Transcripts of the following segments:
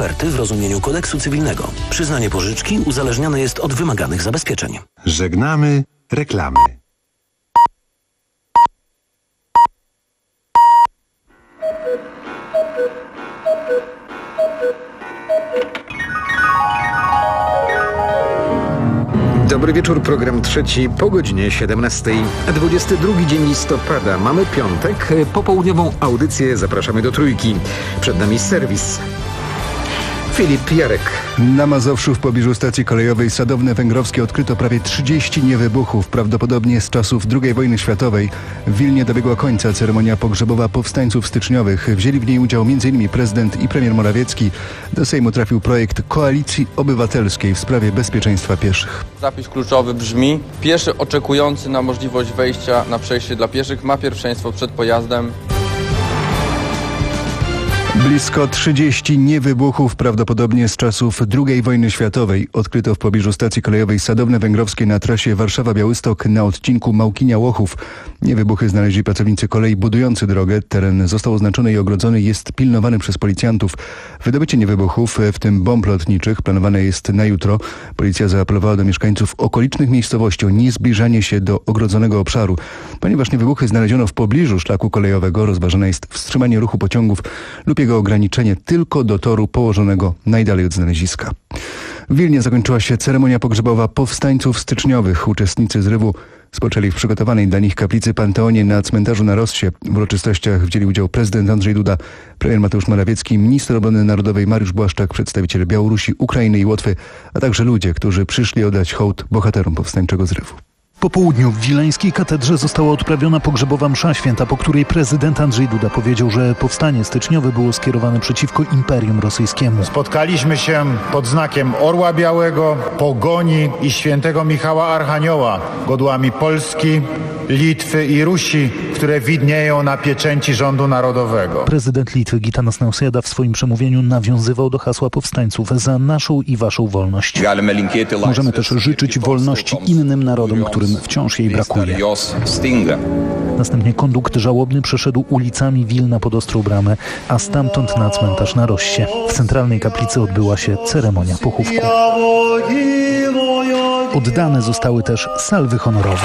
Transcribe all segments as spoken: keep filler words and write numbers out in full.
oferty w rozumieniu kodeksu cywilnego. Przyznanie pożyczki uzależnione jest od wymaganych zabezpieczeń. Żegnamy reklamy. Dobry wieczór, program trzeci po godzinie siedemnastej. dwudziesty drugi dzień listopada, mamy piątek, popołudniową audycję zapraszamy do Trójki. Przed nami serwis. Filip Jarek. Na Mazowszu w pobliżu stacji kolejowej Sadowne Węgrowskie odkryto prawie trzydzieści niewybuchów, prawdopodobnie z czasów drugiej wojny światowej. W Wilnie dobiegła końca ceremonia pogrzebowa powstańców styczniowych. Wzięli w niej udział między innymi prezydent i premier Morawiecki. Do Sejmu trafił projekt Koalicji Obywatelskiej w sprawie bezpieczeństwa pieszych. Zapis kluczowy brzmi: pieszy oczekujący na możliwość wejścia na przejście dla pieszych ma pierwszeństwo przed pojazdem. Blisko trzydzieści niewybuchów, prawdopodobnie z czasów drugiej wojny światowej, odkryto w pobliżu stacji kolejowej Sadowne Węgrowskie na trasie Warszawa-Białystok na odcinku Małkinia-Łochów. Niewybuchy znaleźli pracownicy kolei budujący drogę. Teren został oznaczony i ogrodzony, jest pilnowany przez policjantów. Wydobycie niewybuchów, w tym bomb lotniczych, planowane jest na jutro. Policja zaapelowała do mieszkańców okolicznych miejscowości o niezbliżanie się do ogrodzonego obszaru. Ponieważ niewybuchy znaleziono w pobliżu szlaku kolejowego, rozważane jest wstrzymanie ruchu pociągów lub jego ograniczenie tylko do toru położonego najdalej od znaleziska. W Wilnie zakończyła się ceremonia pogrzebowa powstańców styczniowych. Uczestnicy zrywu spoczęli w przygotowanej dla nich kaplicy Panteonie na cmentarzu na Rossie. W uroczystościach wzięli udział prezydent Andrzej Duda, premier Mateusz Morawiecki, minister obrony narodowej Mariusz Błaszczak, przedstawiciele Białorusi, Ukrainy i Łotwy, a także ludzie, którzy przyszli oddać hołd bohaterom powstańczego zrywu. Po południu w wileńskiej katedrze została odprawiona pogrzebowa msza święta, po której prezydent Andrzej Duda powiedział, że powstanie styczniowe było skierowane przeciwko Imperium Rosyjskiemu. Spotkaliśmy się pod znakiem Orła Białego, Pogoni i świętego Michała Archanioła, godłami Polski, Litwy i Rusi, które widnieją na pieczęci rządu narodowego. Prezydent Litwy Gitanas Nausėda w swoim przemówieniu nawiązywał do hasła powstańców: za naszą i waszą wolność. Możemy też życzyć wolności innym narodom, którym wciąż jej brakuje. Następnie kondukt żałobny przeszedł ulicami Wilna pod Ostrą Bramę, a stamtąd na cmentarz na Rossie. W centralnej kaplicy odbyła się ceremonia pochówku. Oddane zostały też salwy honorowe.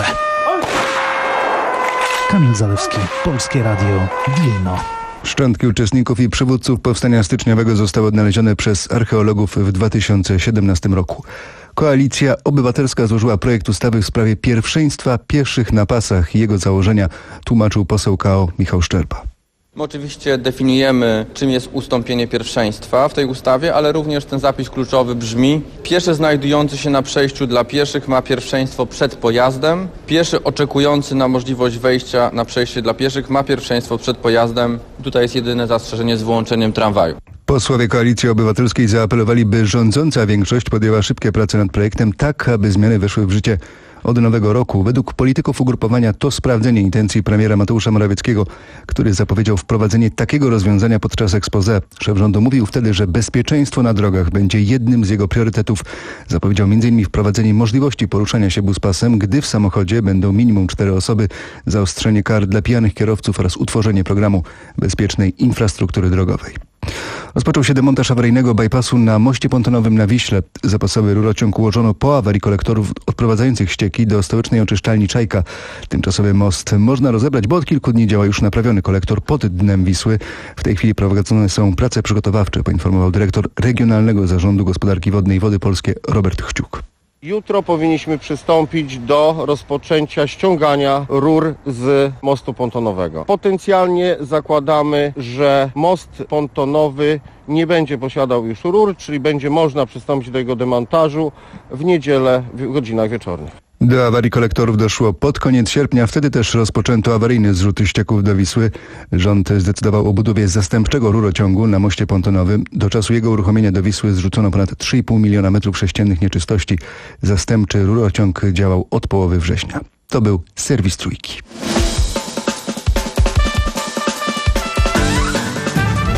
Kamil Zalewski, Polskie Radio, Wilno. Szczątki uczestników i przywódców powstania styczniowego zostały odnalezione przez archeologów w dwa tysiące siedemnastym roku. Koalicja Obywatelska złożyła projekt ustawy w sprawie pierwszeństwa pieszych na pasach i jego założenia, tłumaczył poseł K O Michał Szczerba. My oczywiście definiujemy, czym jest ustąpienie pierwszeństwa w tej ustawie, ale również ten zapis kluczowy brzmi: pieszy znajdujący się na przejściu dla pieszych ma pierwszeństwo przed pojazdem. Pieszy oczekujący na możliwość wejścia na przejście dla pieszych ma pierwszeństwo przed pojazdem. Tutaj jest jedyne zastrzeżenie z wyłączeniem tramwaju. Posłowie Koalicji Obywatelskiej zaapelowali, by rządząca większość podjęła szybkie prace nad projektem, tak aby zmiany weszły w życie od nowego roku. Według polityków ugrupowania to sprawdzenie intencji premiera Mateusza Morawieckiego, który zapowiedział wprowadzenie takiego rozwiązania podczas expose. Szef rządu mówił wtedy, że bezpieczeństwo na drogach będzie jednym z jego priorytetów. Zapowiedział między innymi wprowadzenie możliwości poruszania się buspasem, gdy w samochodzie będą minimum cztery osoby, zaostrzenie kar dla pijanych kierowców oraz utworzenie programu bezpiecznej infrastruktury drogowej. Rozpoczął się demontaż awaryjnego bypassu na moście pontonowym na Wiśle. Zapasowy rurociąg ułożono po awarii kolektorów odprowadzających ścieki do stołecznej oczyszczalni Czajka. Tymczasowy most można rozebrać, bo od kilku dni działa już naprawiony kolektor pod dnem Wisły. W tej chwili prowadzone są prace przygotowawcze, poinformował dyrektor Regionalnego Zarządu Gospodarki Wodnej Wody Polskie Robert Chciuk. Jutro powinniśmy przystąpić do rozpoczęcia ściągania rur z mostu pontonowego. Potencjalnie zakładamy, że most pontonowy nie będzie posiadał już rur, czyli będzie można przystąpić do jego demontażu w niedzielę w godzinach wieczornych. Do awarii kolektorów doszło pod koniec sierpnia. Wtedy też rozpoczęto awaryjny zrzut ścieków do Wisły. Rząd zdecydował o budowie zastępczego rurociągu na moście pontonowym. Do czasu jego uruchomienia do Wisły zrzucono ponad trzy i pół miliona metrów sześciennych nieczystości. Zastępczy rurociąg działał od połowy września. To był serwis Trójki. W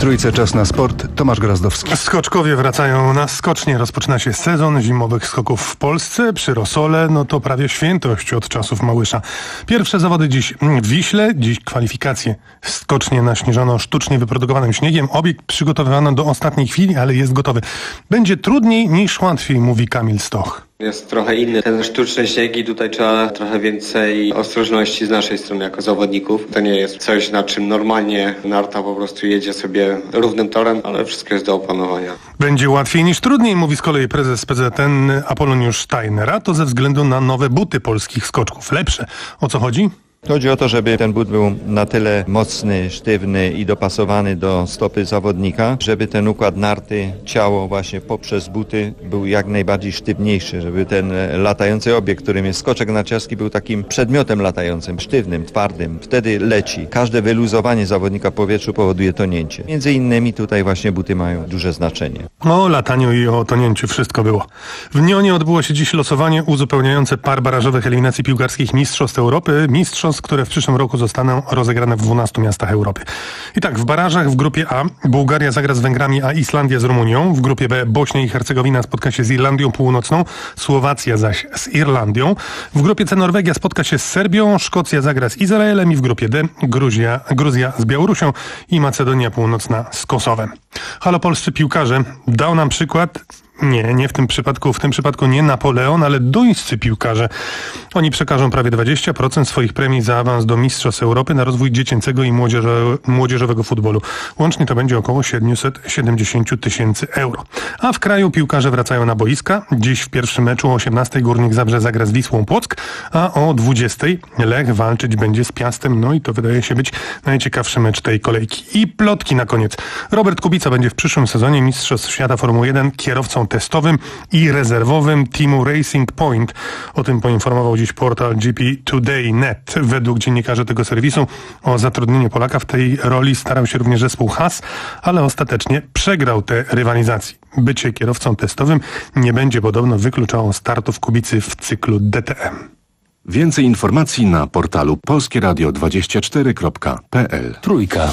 Trójce czas na sport. Tomasz Grazdowski. Skoczkowie wracają na skocznie. Rozpoczyna się sezon zimowych skoków w Polsce. Przy Rosole no to prawie świętość od czasów Małysza. Pierwsze zawody dziś w Wiśle, dziś kwalifikacje. Skocznie naśnieżono sztucznie wyprodukowanym śniegiem. Obiekt przygotowywano do ostatniej chwili, ale jest gotowy. Będzie trudniej niż łatwiej, mówi Kamil Stoch. Jest trochę inny ten sztuczny śnieg i tutaj trzeba trochę więcej ostrożności z naszej strony jako zawodników. To nie jest coś, na czym normalnie narta po prostu jedzie sobie równym torem, ale wszystko jest do opanowania. Będzie łatwiej niż trudniej, mówi z kolei prezes P Z N Apoloniusz Steiner, a to ze względu na nowe buty polskich skoczków. Lepsze. O co chodzi? Chodzi o to, żeby ten but był na tyle mocny, sztywny i dopasowany do stopy zawodnika, żeby ten układ narty, ciało właśnie poprzez buty był jak najbardziej sztywniejszy, żeby ten latający obiekt, którym jest skoczek narciarski, był takim przedmiotem latającym, sztywnym, twardym. Wtedy leci. Każde wyluzowanie zawodnika w powietrzu powoduje tonięcie. Między innymi tutaj właśnie buty mają duże znaczenie. O lataniu i o tonięciu wszystko było. W Nionie odbyło się dziś losowanie uzupełniające par barażowych eliminacji piłkarskich Mistrzostw Europy. Mistrzostw, które w przyszłym roku zostaną rozegrane w dwunastu miastach Europy. I tak, w barażach w grupie A Bułgaria zagra z Węgrami, a Islandia z Rumunią. W grupie B Bośnia i Hercegowina spotka się z Irlandią Północną, Słowacja zaś z Irlandią. W grupie C Norwegia spotka się z Serbią, Szkocja zagra z Izraelem i w grupie D Gruzja, Gruzja z Białorusią i Macedonia Północna z Kosowem. Halo polscy piłkarze, dał nam przykład... Nie, nie w tym przypadku. W tym przypadku nie Napoleon, ale duńscy piłkarze. Oni przekażą prawie dwadzieścia procent swoich premii za awans do Mistrzostw Europy na rozwój dziecięcego i młodzieżo- młodzieżowego futbolu. Łącznie to będzie około siedemset siedemdziesiąt tysięcy euro. A w kraju piłkarze wracają na boiska. Dziś w pierwszym meczu o osiemnastej Górnik Zabrze zagra z Wisłą Płock, a o dwudziestej Lech walczyć będzie z Piastem. No i to wydaje się być najciekawszy mecz tej kolejki. I plotki na koniec. Robert Kubica będzie w przyszłym sezonie Mistrzostw Świata Formuły jeden kierowcą testowym i rezerwowym teamu Racing Point. O tym poinformował dziś portal G P Today kropka net. Według dziennikarzy tego serwisu o zatrudnieniu Polaka w tej roli starał się również zespół Haas, ale ostatecznie przegrał tę rywalizację. Bycie kierowcą testowym nie będzie podobno wykluczało startów Kubicy w cyklu D T M. Więcej informacji na portalu polskie radio dwadzieścia cztery kropka p l. Trójka.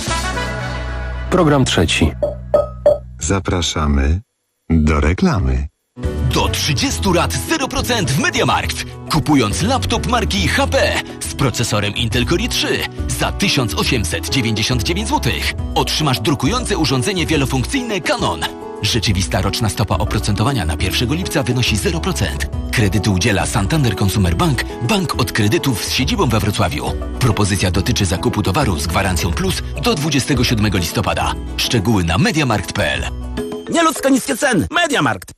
Program trzeci. Zapraszamy do reklamy. Do trzydziestu lat zero procent w MediaMarkt. Kupując laptop marki H P z procesorem Intel Core i trzy za tysiąc osiemset dziewięćdziesiąt dziewięć złotych otrzymasz drukujące urządzenie wielofunkcyjne Canon. Rzeczywista roczna stopa oprocentowania na pierwszego lipca wynosi zero procent. Kredytu udziela Santander Consumer Bank, bank od kredytów z siedzibą we Wrocławiu. Propozycja dotyczy zakupu towaru z gwarancją plus do dwudziestego siódmego listopada. Szczegóły na mediamarkt kropka p l. Nieludzko niskie ceny. MediaMarkt.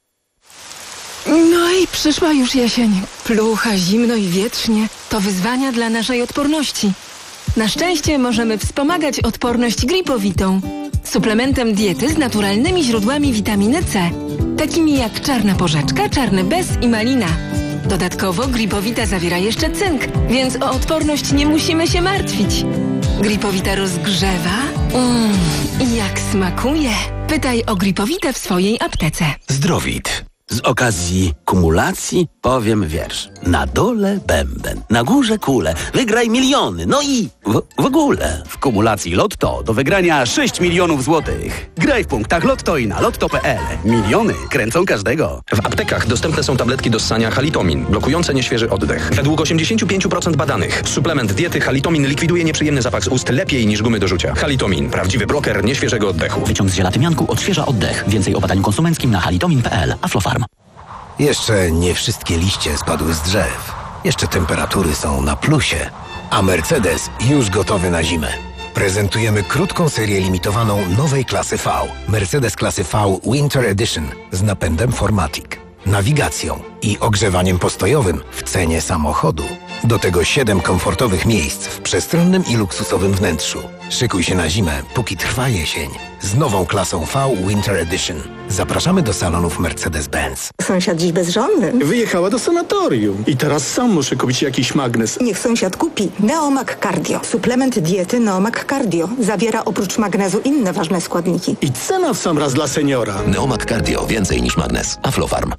No i przyszła już jesień. Plucha, zimno i wietrznie. To wyzwania dla naszej odporności. Na szczęście możemy wspomagać odporność gripowitą. Suplementem diety z naturalnymi źródłami witaminy C. Takimi jak czarna porzeczka, czarny bez i malina. Dodatkowo gripowita zawiera jeszcze cynk, więc o odporność nie musimy się martwić. Gripowita rozgrzewa. Mmm, i jak smakuje. Pytaj o gripowitę w swojej aptece. Zdrowit. Z okazji kumulacji powiem wiersz. Na dole bęben, na górze kule, wygraj miliony, no i w, w ogóle. W kumulacji Lotto do wygrania sześć milionów złotych. Graj w punktach Lotto i na lotto kropka p l. Miliony kręcą każdego. W aptekach dostępne są tabletki do ssania Halitomin, blokujące nieświeży oddech. Według osiemdziesiąt pięć procent badanych suplement diety Halitomin likwiduje nieprzyjemny zapach z ust lepiej niż gumy do rzucia. Halitomin, prawdziwy bloker nieświeżego oddechu. Wyciąg z zielatymianku odświeża oddech. Więcej o badaniu konsumenckim na halitomin kropka p l. Aflofarm. Jeszcze nie wszystkie liście spadły z drzew. Jeszcze temperatury są na plusie. A Mercedes już gotowy na zimę. Prezentujemy krótką serię limitowaną nowej klasy V. Mercedes klasy V Winter Edition z napędem four matic, nawigacją i ogrzewaniem postojowym w cenie samochodu. Do tego siedem komfortowych miejsc w przestronnym i luksusowym wnętrzu. Szykuj się na zimę, póki trwa jesień. Z nową klasą V Winter Edition. Zapraszamy do salonów Mercedes-Benz. Sąsiad dziś bezżonny. Wyjechała do sanatorium i teraz sam muszę kupić jakiś magnes. Niech sąsiad kupi Neomag Cardio. Suplement diety Neomag Cardio. Zawiera oprócz magnezu inne ważne składniki. I cena w sam raz dla seniora. Neomag Cardio. Więcej niż magnes. Aflofarm.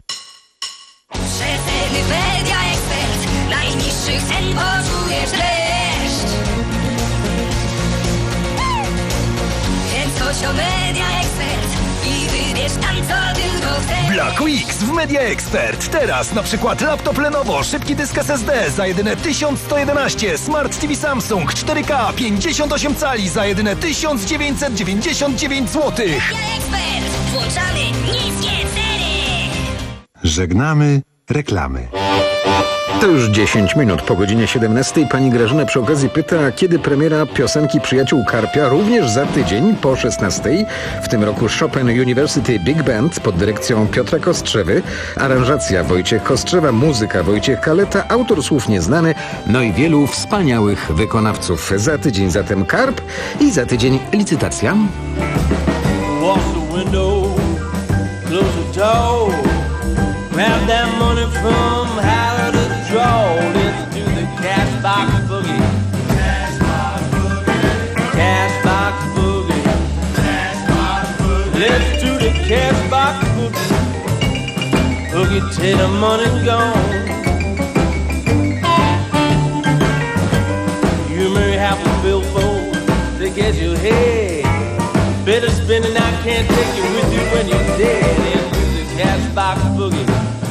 Rzetelny Media Ekspert. Najniższych cen poczujesz dreszcz. Więc proś o Media Expert i wybierz tam, co tylko chcesz. Black Weeks w Media Expert. Teraz na przykład laptop Lenovo, szybki dysk S S D za jedyne tysiąc sto jedenaście, Smart T V Samsung cztery K pięćdziesiąt osiem cali za jedyne tysiąc dziewięćset dziewięćdziesiąt dziewięć złotych. Media Expert. Włączamy niskie ceny. Żegnamy reklamy. To już dziesięć minut po godzinie siedemnastej. Pani Grażyna przy okazji pyta, kiedy premiera piosenki Przyjaciół Karpia, również za tydzień po szesnastej. W tym roku Chopin University Big Band pod dyrekcją Piotra Kostrzewy, aranżacja Wojciech Kostrzewa, muzyka Wojciech Kaleta, autor słów nieznany, no i wielu wspaniałych wykonawców. Za tydzień zatem Karp i za tydzień licytacja. Grab that money from how to draw. Let's do the cash box boogie. Cash box boogie. Cash box boogie. Cash box boogie. Let's do the cash box boogie. Boogie till the money's gone. You may have a billboard to get your head. Better spend it, I can't take you with you when you're dead. Let's do the cash box boogie.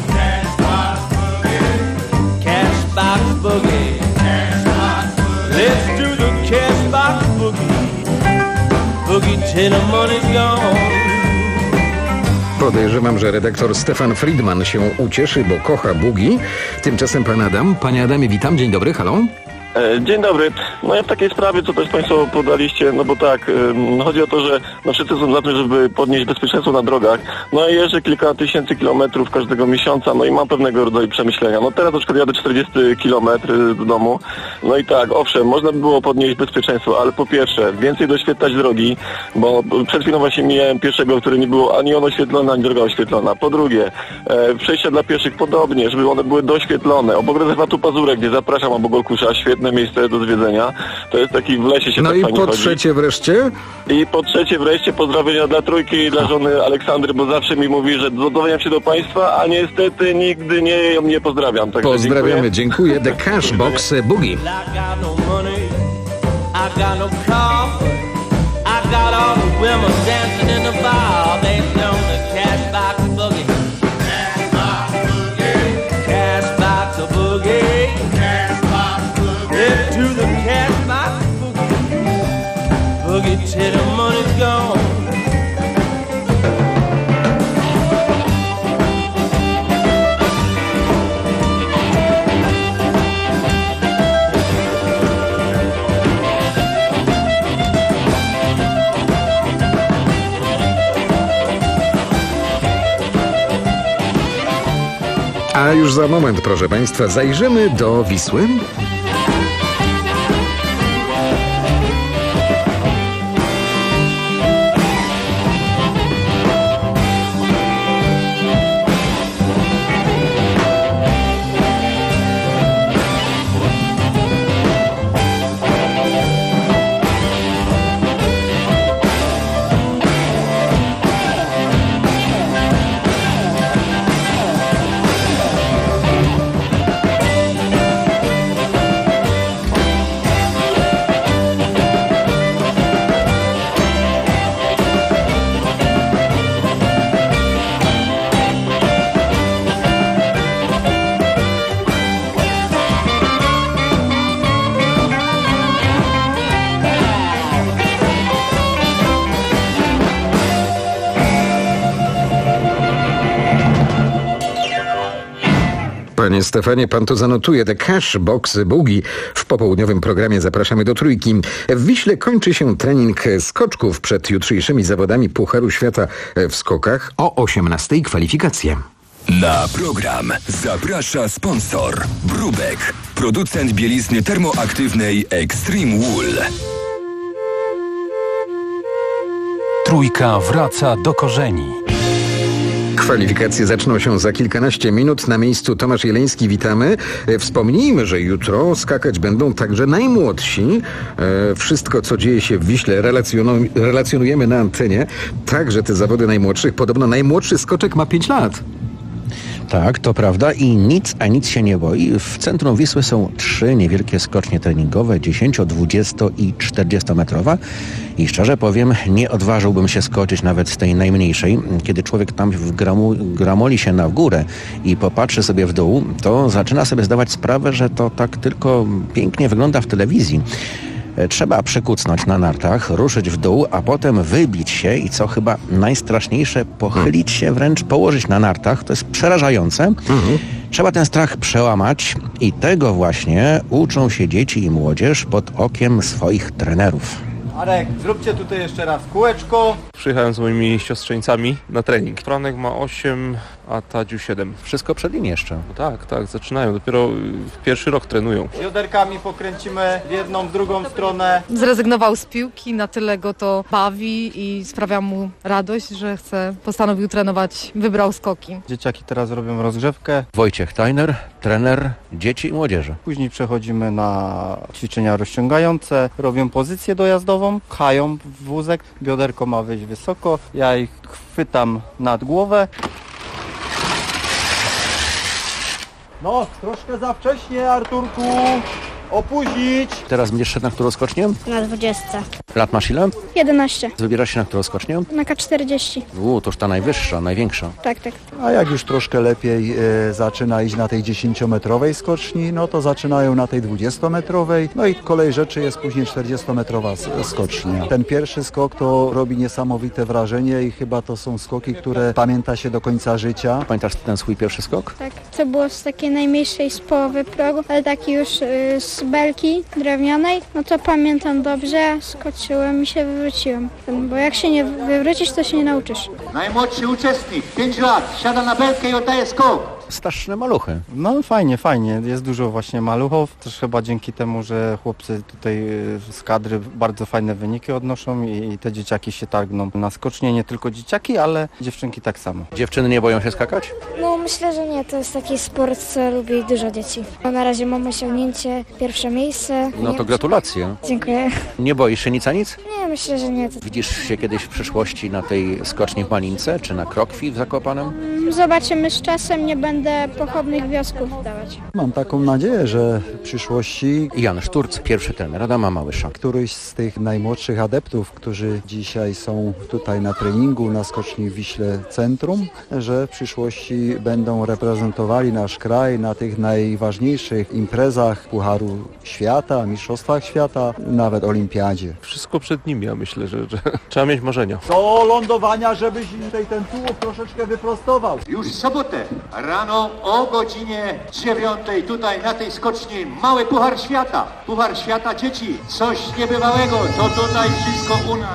Box boogie. Cash box boogie. Let's do the cash box boogie. Boogie till the money's gone. Podejrzewam, że redaktor Stefan Friedman się ucieszy, bo kocha bugi. Tymczasem pan Adam. Panie Adamie, witam. Dzień dobry, halo. Dzień dobry. No ja w takiej sprawie, co też Państwo podaliście, no bo tak, no chodzi o to, że no wszyscy są za tym, żeby podnieść bezpieczeństwo na drogach. No i jeżdżę kilka tysięcy kilometrów każdego miesiąca, no i mam pewnego rodzaju przemyślenia. No teraz na przykład jadę czterdzieści kilometrów do domu. No i tak, owszem, można by było podnieść bezpieczeństwo, ale po pierwsze, więcej doświetlać drogi, bo przed chwilą właśnie mijałem pieszego, który nie było ani on oświetlony, ani droga oświetlona. Po drugie, e, przejścia dla pieszych podobnie, żeby one były doświetlone. Obok rezerwatu Pazurek, gdzie zapraszam obok Olkusza, świetne miejsce do zwiedzenia. To jest taki w lesie się no tak i fajnie po chodzi. trzecie wreszcie? I po trzecie wreszcie pozdrowienia dla trójki i dla żony Aleksandry, bo zawsze mi mówi, że dodaję się do Państwa, a niestety nigdy nie, nie pozdrawiam. Także pozdrawiamy, dziękuję. The Cash Box Boogie. To the cash box boogie, boogie till the money's gone. A już za moment, proszę Państwa, zajrzymy do Wisły. Panie Stefanie, pan to zanotuje. The Cash Box Boogie. W popołudniowym programie zapraszamy do Trójki. W Wiśle kończy się trening skoczków przed jutrzejszymi zawodami Pucharu Świata w skokach. O osiemnastej kwalifikacje. Na program zaprasza sponsor Brubek, producent bielizny termoaktywnej Extreme Wool. Trójka wraca do korzeni. Kwalifikacje zaczną się za kilkanaście minut. Na miejscu Tomasz Jeleński, witamy. Wspomnijmy, że jutro skakać będą także najmłodsi. Wszystko, co dzieje się w Wiśle, relacjonujemy na antenie. Także te zawody najmłodszych. Podobno najmłodszy skoczek ma pięć lat. Tak, to prawda i nic, a nic się nie boi. W centrum Wisły są trzy niewielkie skocznie treningowe, dziesięcio, dwudziesto i czterdziestometrowa. I szczerze powiem, nie odważyłbym się skoczyć nawet z tej najmniejszej. Kiedy człowiek tam gramu, gramoli się na górę i popatrzy sobie w dół, to zaczyna sobie zdawać sprawę, że to tak tylko pięknie wygląda w telewizji. Trzeba przykucnąć na nartach, ruszyć w dół, a potem wybić się i co chyba najstraszniejsze, pochylić się, wręcz położyć na nartach. To jest przerażające. Mhm. Trzeba ten strach przełamać i tego właśnie uczą się dzieci i młodzież pod okiem swoich trenerów. Arek, zróbcie tutaj jeszcze raz kółeczko. Przyjechałem z moimi siostrzeńcami na trening. Franek ma osiem, a Tadziu siedem. Wszystko przed nim jeszcze. No tak, tak, zaczynają. Dopiero w pierwszy rok trenują. Bioderkami pokręcimy w jedną, w drugą stronę. Zrezygnował z piłki, na tyle go to bawi i sprawia mu radość, że chce, postanowił trenować, wybrał skoki. Dzieciaki teraz robią rozgrzewkę. Wojciech Tajner, trener dzieci i młodzieży. Później przechodzimy na ćwiczenia rozciągające, robią pozycję dojazdową, pchają w wózek, bioderko ma wyjść wysoko, ja ich chwytam nad głowę. No, troszkę za wcześnie, Arturku. Opóźnić. Teraz będziesz szedł na którą skocznię? Na dwudziestce. Lat masz ile? jedenaście. Wybierasz się na którą skocznię? Na K czterdzieści. Uuu, to już ta najwyższa, największa. Tak, tak. A jak już troszkę lepiej e, zaczyna iść na tej dziesięciometrowej skoczni, no to zaczynają na tej dwudziestometrowej. No i kolej rzeczy jest później czterdziestometrowa skocznia. Ten pierwszy skok to robi niesamowite wrażenie i chyba to są skoki, które pamięta się do końca życia. Pamiętasz ten swój pierwszy skok? Tak. To było z takiej najmniejszej z połowy progu, ale taki już y, z belki drewnianej, no to pamiętam dobrze, skoczyłem i się wywróciłem. Bo jak się nie wywrócisz, to się nie nauczysz. Najmłodszy uczestnik, pięć lat, siada na belkę i oddaje skok. Straszne maluchy. No fajnie, fajnie. Jest dużo właśnie maluchów. Też chyba dzięki temu, że chłopcy tutaj z kadry bardzo fajne wyniki odnoszą i te dzieciaki się targną na skocznie. Nie tylko dzieciaki, ale dziewczynki tak samo. Dziewczyny nie boją się skakać? No myślę, że nie. To jest taki sport, co lubi dużo dzieci. Na razie mam osiągnięcie pierwsze miejsce. No to gratulacje. Dziękuję. Nie boisz się nic a nic? Nie, myślę, że nie. Widzisz się kiedyś w przyszłości na tej skoczni w Malince, czy na Krokwi w Zakopanem? Zobaczymy z czasem, nie będę pochodnych wniosków dawać. Mam taką nadzieję, że w przyszłości Jan Szturc, pierwszy trener Adama Małysza. Któryś z tych najmłodszych adeptów, którzy dzisiaj są tutaj na treningu na skoczni w Wiśle Centrum, że w przyszłości będą reprezentowali nasz kraj na tych najważniejszych imprezach Pucharu Świata, Mistrzostwach Świata, nawet Olimpiadzie. Wszystko przed nimi, ja myślę, że, że trzeba mieć marzenia. Do lądowania, żebyś tutaj ten tułów troszeczkę wyprostował. Już w sobotę rano o godzinie dziewiątej tutaj na tej skoczni mały Puchar Świata. Puchar Świata dzieci. Coś niebywałego. To tutaj wszystko u nas.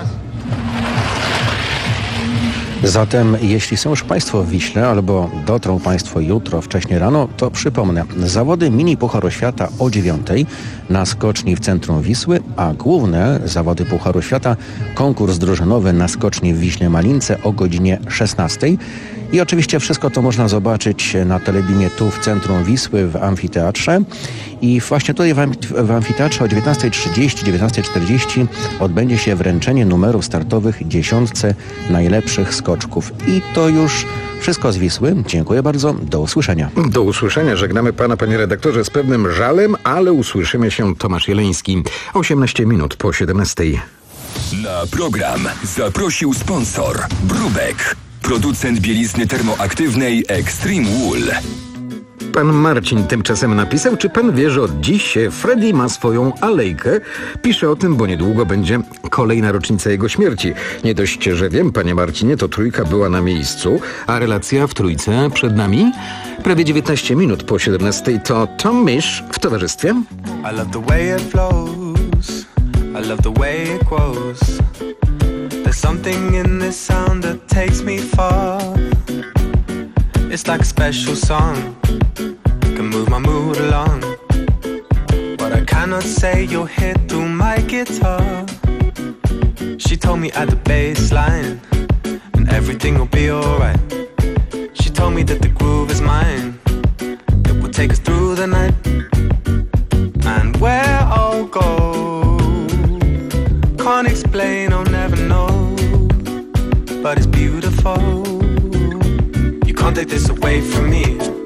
Zatem jeśli są już Państwo w Wiśle albo dotrą Państwo jutro wcześnie rano, to przypomnę, zawody mini Pucharu Świata o dziewiątej na skoczni w centrum Wisły, a główne zawody Pucharu Świata, konkurs drużynowy na skoczni w Wiśle Malince o godzinie szesnastej. I oczywiście wszystko to można zobaczyć na telebimie tu w centrum Wisły w amfiteatrze. I właśnie tutaj w, amf- w amfiteatrze o dziewiętnasta trzydzieści, dziewiętnasta czterdzieści odbędzie się wręczenie numerów startowych dziesiątce najlepszych skoczków. I to już wszystko z Wisły. Dziękuję bardzo. Do usłyszenia. Do usłyszenia. Żegnamy pana, panie redaktorze, z pewnym żalem, ale usłyszymy się. Tomasz Jeleński. osiemnaście minut po siedemnastej. Na program zaprosił sponsor Brubek. Producent bielizny termoaktywnej Extreme Wool. Pan Marcin tymczasem napisał, czy pan wie, że od dziś Freddy ma swoją alejkę? Pisze o tym, bo niedługo będzie kolejna rocznica jego śmierci. Nie dość, że wiem, panie Marcinie, to trójka była na miejscu, a relacja w trójce przed nami? Prawie dziewiętnaście minut po siedemnastej to Tom Misch w towarzystwie. I love the way it flows. I love the way it grows. There's something in this sound that takes me far. It's like a special song, can move my mood along. What I cannot say you'll hear through my guitar. She told me at the bass line, and everything will be alright. She told me that the groove is mine, it will take us through the night. And where I'll go, can't explain, I'll never know, but it's beautiful. You can't take this away from me.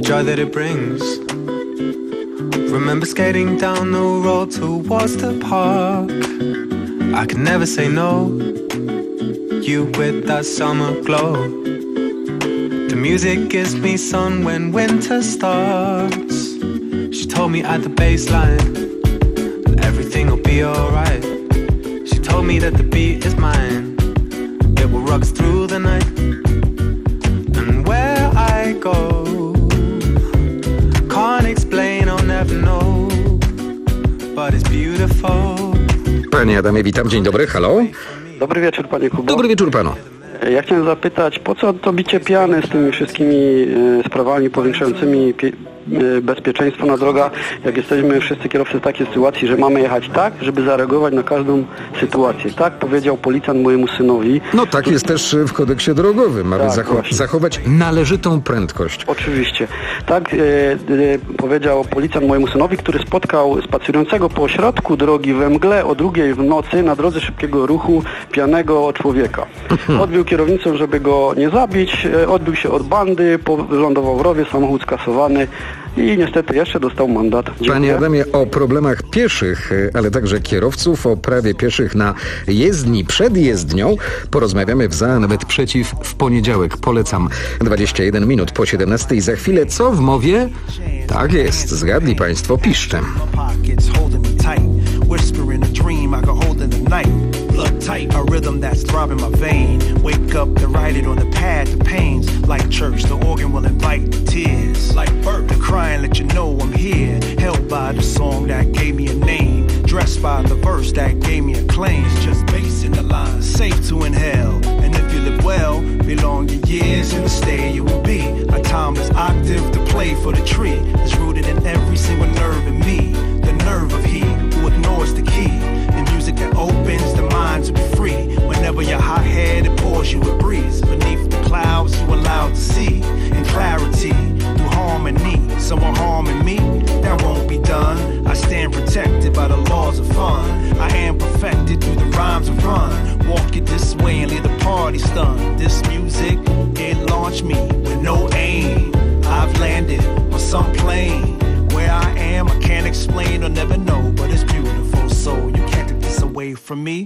joy that it brings. Remember skating down the road towards the park. I could never say no. You with that summer glow. The music gives me sun when winter starts. She told me at the baseline that everything will be alright. She told me that the beat is mine. It will rock us through the night. And where I go, can't explain, I'll never know. But it's beautiful. Panie Adamie, witam. Dzień dobry, halo. Dobry wieczór, panie Kubo. Dobry wieczór panu. Ja chciałem zapytać, po co to bicie piany z tymi wszystkimi e, sprawami powiększającymi pie, e, bezpieczeństwo na drogach, jak jesteśmy wszyscy kierowcy w takiej sytuacji, że mamy jechać tak, żeby zareagować na każdą sytuację. Tak powiedział policjant mojemu synowi. No tak jest też w kodeksie drogowym. Mamy Tak, zacho- właśnie. zachować należytą prędkość. Oczywiście. Tak e, e, powiedział policjant mojemu synowi, który spotkał spacerującego po środku drogi we mgle o drugiej w nocy na drodze szybkiego ruchu pijanego człowieka. Odbił kierownicę, żeby go nie zabić, e, odbił się od bandy, wylądował w rowie, samochód skasowany i niestety jeszcze dostał mandat. Dziękuję. Panie Adamie, o problemach pieszych, ale także kierowców, o prawie pieszych na jezdni przed jezdnią porozmawiamy w za, a nawet przeciw w poniedziałek. Polecam. dwadzieścia jeden minut po siedemnastej. Za chwilę co w mowie? Tak jest, zgadli państwo, piszczem. Whispering a dream I can hold in the night. Blood tight, a rhythm that's throbbing my vein. Wake up to write it on the pad, the pains. Like church, the organ will invite the tears. Like birth, the crying let you know I'm here. Held by the song that gave me a name. Dressed by the verse that gave me a claim. It's just bass in the line, safe to inhale. And if you live well, belong your years in the state you will be. A timeless octave to play for the tree. It's rooted in every single nerve in me. The nerve of he who ignores the key. In music that opens the mind to be free. Whenever you're hot-headed, pours you a breeze. Beneath the clouds you allowed to see. In clarity, through harmony. Someone harming me, that won't be done. I stand protected by the laws of fun. I am perfected through the rhymes of run. Walk it this way and leave the party stunned. This music, it launched me with no aim. I've landed on some plane. Where I am, I can't explain or never know, but it's beautiful, so you can't take this away from me.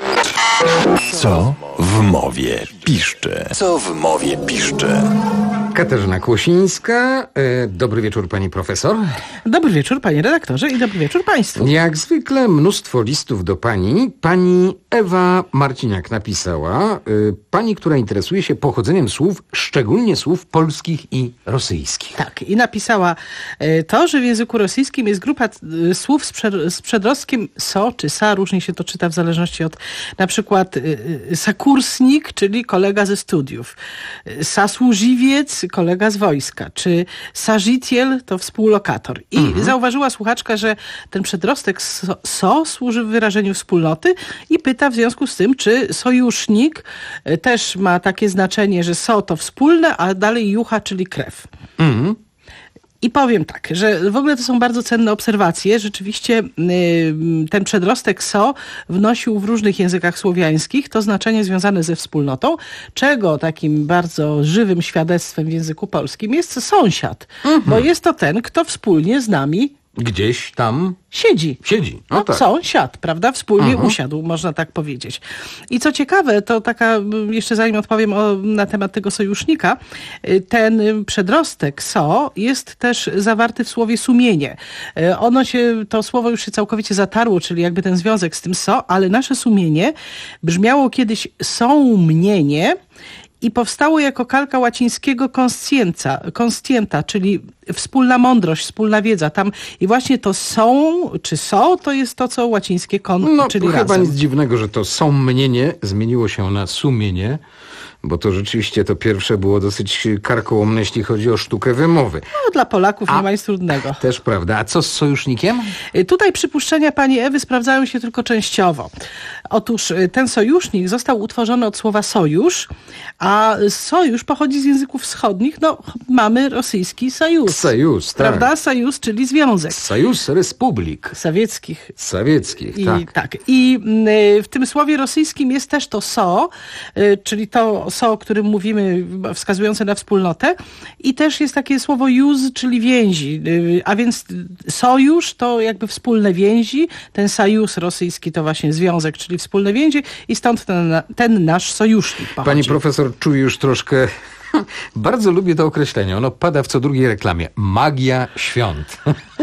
Co w mowie piszcze? Co w mowie piszcze? Katarzyna Kłosińska. E, dobry wieczór, pani profesor. Dobry wieczór, panie redaktorze, i dobry wieczór państwu. Jak zwykle mnóstwo listów do pani. Pani Ewa Marciniak napisała, y, pani, która interesuje się pochodzeniem słów, szczególnie słów polskich i rosyjskich. Tak, i napisała y, to, że w języku rosyjskim jest grupa y, słów z, przed, z przedrostkiem so czy sa, różnie się to czyta w zależności od na przykład y, y, sakursnik, czyli kolega ze studiów, y, sasłużiwiec, kolega z wojska, czy sażytiel to współlokator. I mhm. zauważyła słuchaczka, że ten przedrostek so, so służy w wyrażeniu wspólnoty i pyta w związku z tym, czy sojusznik też ma takie znaczenie, że so to wspólne, a dalej jucha, czyli krew. Mhm. I powiem tak, że w ogóle to są bardzo cenne obserwacje. Rzeczywiście yy, ten przedrostek so wnosił w różnych językach słowiańskich to znaczenie związane ze wspólnotą, czego takim bardzo żywym świadectwem w języku polskim jest sąsiad. Mhm. Bo jest to ten, kto wspólnie z nami gdzieś tam siedzi. Siedzi. No no, tak. Sąsiad, prawda? Wspólnie Mhm. usiadł, można tak powiedzieć. I co ciekawe, to taka, jeszcze zanim odpowiem o, na temat tego sojusznika, ten przedrostek so jest też zawarty w słowie sumienie. Ono się, to słowo już się całkowicie zatarło, czyli jakby ten związek z tym so, ale nasze sumienie brzmiało kiedyś sąmnienie, i powstało jako kalka łacińskiego conscienza, conscienta, czyli wspólna mądrość, wspólna wiedza. Tam i właśnie to są, czy so, to jest to, co łacińskie kon, no, czyli chyba razem. nic dziwnego, że to sąmnienie zmieniło się na sumienie, bo to rzeczywiście to pierwsze było dosyć karkołomne, jeśli chodzi o sztukę wymowy. No, dla Polaków A, nie ma nic trudnego. Też prawda. A co z sojusznikiem? Tutaj przypuszczenia pani Ewy sprawdzają się tylko częściowo. Otóż ten sojusznik został utworzony od słowa sojusz, a sojusz pochodzi z języków wschodnich. No, mamy rosyjski sojusz. Sojusz, tak. Prawda? Sojusz, czyli związek. Sojusz Republik. Sowieckich. Sowieckich, I, tak. tak. I w tym słowie rosyjskim jest też to so, czyli to so, o którym mówimy, wskazujące na wspólnotę. I też jest takie słowo juz, czyli więzi. A więc sojusz to jakby wspólne więzi. Ten sajus rosyjski to właśnie związek, czyli wspólne więzi. I stąd ten, ten nasz sojusznik pochodzi. Pani profesor czuje już troszkę... Bardzo lubię to określenie. Ono pada w co drugiej reklamie. Magia świąt.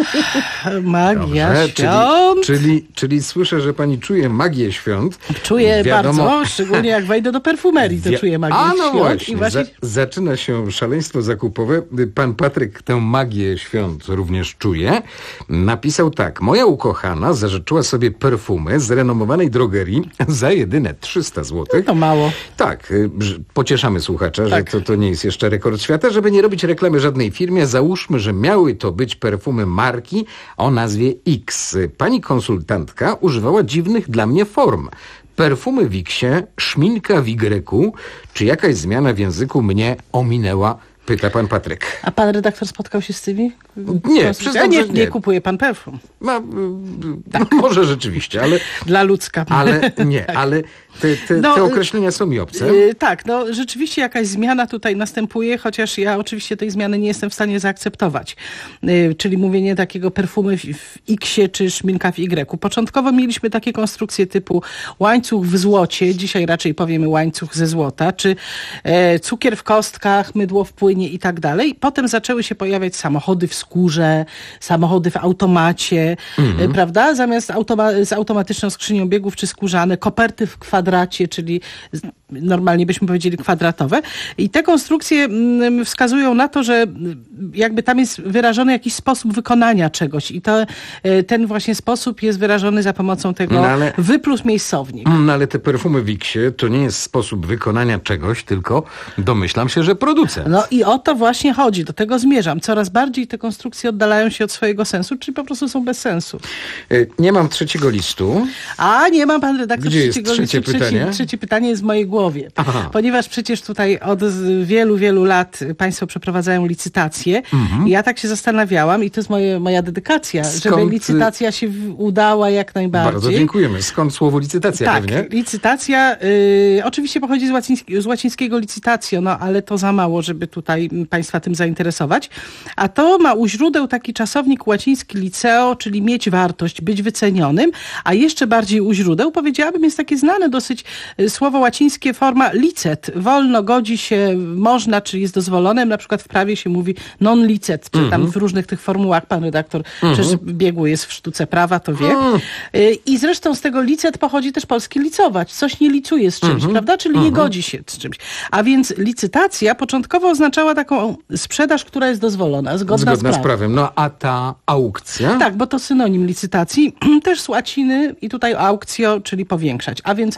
Magia Dobrze, świąt. Czyli, czyli, czyli słyszę, że pani czuje magię świąt. Czuję Wiadomo, bardzo, szczególnie jak wejdę do perfumerii, to Wi- czuję magię A no świąt. właśnie, I właśnie... Za, zaczyna się szaleństwo zakupowe. Pan Patryk tę magię świąt również czuje. Napisał tak. Moja ukochana zażyczyła sobie perfumy z renomowanej drogerii za jedyne trzysta złotych. To mało. Tak, y, że pocieszamy słuchacza, Tak. że to, to nie jest jeszcze rekord świata. Żeby nie robić reklamy żadnej firmie, załóżmy, że miały to być perfumy marki o nazwie X. Pani konsultantka używała dziwnych dla mnie form. Perfumy w X-ie, szminka w Y. Czy jakaś zmiana w języku mnie ominęła? Pyta pan Patryk. A pan redaktor spotkał się z tymi? Nie, przyznam, nie, że nie. nie kupuje pan perfum. Ma, y, tak. Może rzeczywiście, ale... Dla ludzka. Ale nie, Tak. ale te, te, No, te określenia są mi obce. Yy, tak, no rzeczywiście jakaś zmiana tutaj następuje, chociaż ja oczywiście tej zmiany nie jestem w stanie zaakceptować. Yy, czyli mówienie takiego perfumy w, w X-ie czy szminka w Y. Początkowo mieliśmy takie konstrukcje typu łańcuch w złocie, dzisiaj raczej powiemy łańcuch ze złota, czy e, cukier w kostkach, mydło w płynie i tak dalej. Potem zaczęły się pojawiać samochody w skórze, samochody w automacie, Mhm. e, prawda? Zamiast automa- z automatyczną skrzynią biegów czy skórzane, koperty w kwadracie, czyli z- normalnie byśmy powiedzieli kwadratowe. I te konstrukcje mm, wskazują na to, że mm, jakby tam jest wyrażony jakiś sposób wykonania czegoś i to, e, ten właśnie sposób jest wyrażony za pomocą tego No ale- wy plus miejscownik. Mm, ale te perfumy w X-ie to nie jest sposób wykonania czegoś, tylko domyślam się, że producent. No i o to właśnie chodzi, do tego zmierzam. Coraz bardziej te konstrukcje oddalają się od swojego sensu, czyli po prostu są bez sensu. Y, Nie mam trzeciego listu. A nie ma pan redaktor Gdzie jest trzeciego trzecie listu. pytanie? Trzecie, trzecie pytanie jest w mojej głowie. Aha. Ponieważ przecież tutaj od z- wielu, wielu lat państwo przeprowadzają licytacje. Mhm. I ja tak się zastanawiałam i to jest moje, moja dedykacja, Skąd- żeby licytacja się w- udała jak najbardziej. Bardzo dziękujemy. Skąd słowo licytacja Tak, pewnie? licytacja y, oczywiście pochodzi z, łaciński, z łacińskiego licytatio, no ale to za mało, żeby tutaj m, państwa tym zainteresować. A to ma u źródeł taki czasownik łaciński liceo, czyli mieć wartość, być wycenionym, a jeszcze bardziej u źródeł, powiedziałabym, jest takie znane dosyć y, słowo łacińskie, forma licet. Wolno, godzi się, można, czyli jest dozwolone. Na przykład w prawie się mówi non licet, czy tam Mhm. w różnych tych formułach pan redaktor Mhm. przecież biegły jest w sztuce prawa, to wie. Mm. Y, I zresztą z tego licet pochodzi też polski licować. Coś nie licuje z czymś, Mhm. prawda? Czyli nie Mhm. godzi się z czymś. A więc licytacja początkowo oznaczała taką sprzedaż, która jest dozwolona, zgodna, Zgodna z z prawem. prawem. No a ta aukcja? Tak, bo to synonim licytacji, też z łaciny i tutaj aukcjo, czyli powiększać. A więc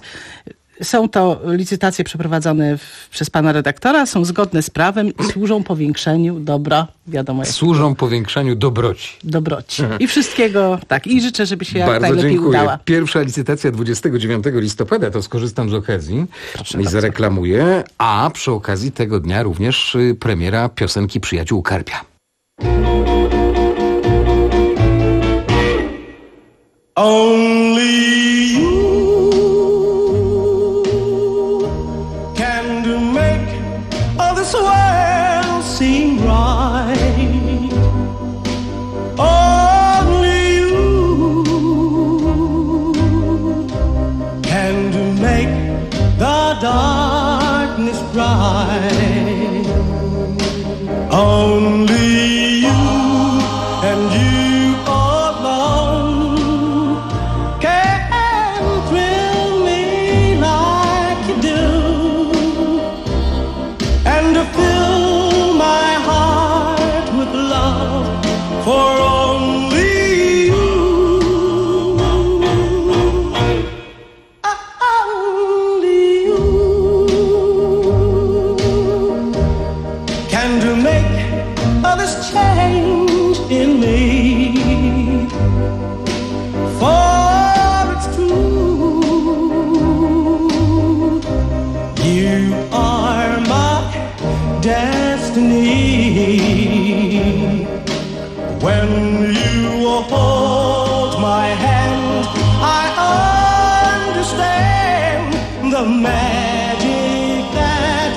są to licytacje przeprowadzone w, przez pana redaktora, są zgodne z prawem i służą powiększeniu dobra, wiadomo jak. Służą powiększaniu dobroci. Dobroci. I wszystkiego, tak. I życzę, żeby się jak Bardzo najlepiej dziękuję. udała. Pierwsza licytacja dwudziestego dziewiątego listopada, to skorzystam z okazji i zareklamuję, a przy okazji tego dnia również y, premiera piosenki Przyjaciół Karpia. Only you can do make all this world seem right. Only you can do make the darkness bright. Only you and you alone can thrill me like you do, and to fill my heart with love for only you. Only you can to make all this change in me, for it's true, you are my destiny. When you hold my hand, I understand the magic that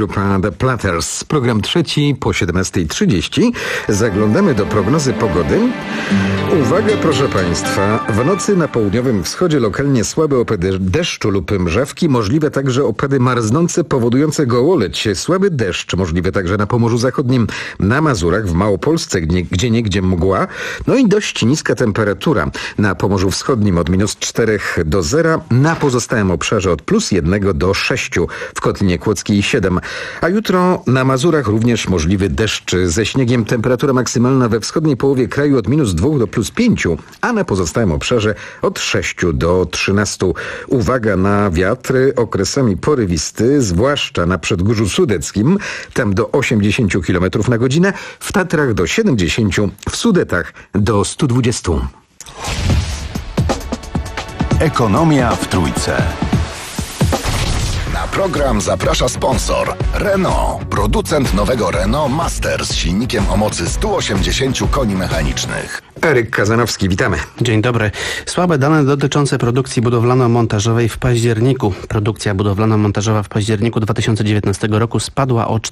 grupa The Platters. Program trzeci po siedemnasta trzydzieści. Zaglądamy do prognozy pogody. Uwaga, proszę Państwa. W nocy na południowym wschodzie lokalnie słabe opady deszczu lub mrzawki. Możliwe także opady marznące powodujące gołoleć. Słaby deszcz możliwy także na Pomorzu Zachodnim, na Mazurach, w Małopolsce, gdzie niegdzie mgła. No i dość niska temperatura. Na Pomorzu Wschodnim od minus czterech do zera. Na pozostałym obszarze od plus jednego do sześciu. W Kotlinie Kłodzkiej siedem. A jutro na Mazurach również możliwy deszcz ze śniegiem. Temperatura maksymalna we wschodniej połowie kraju od minus dwóch do plus pięciu, a na pozostałym obszarze od sześciu do trzynastu. Uwaga na wiatry, okresami porywisty, zwłaszcza na Przedgórzu Sudeckim, tam do osiemdziesięciu kilometrów na godzinę, w Tatrach do siedemdziesięciu, w Sudetach do stu dwudziestu. Ekonomia w Trójce. Na program zaprasza sponsor Renault, producent nowego Renault Master z silnikiem o mocy stu osiemdziesięciu koni mechanicznych. Eryk Kazanowski, witamy. Dzień dobry. Słabe dane dotyczące produkcji budowlano-montażowej w październiku. Produkcja budowlano-montażowa w październiku dwa tysiące dziewiętnastego roku spadła o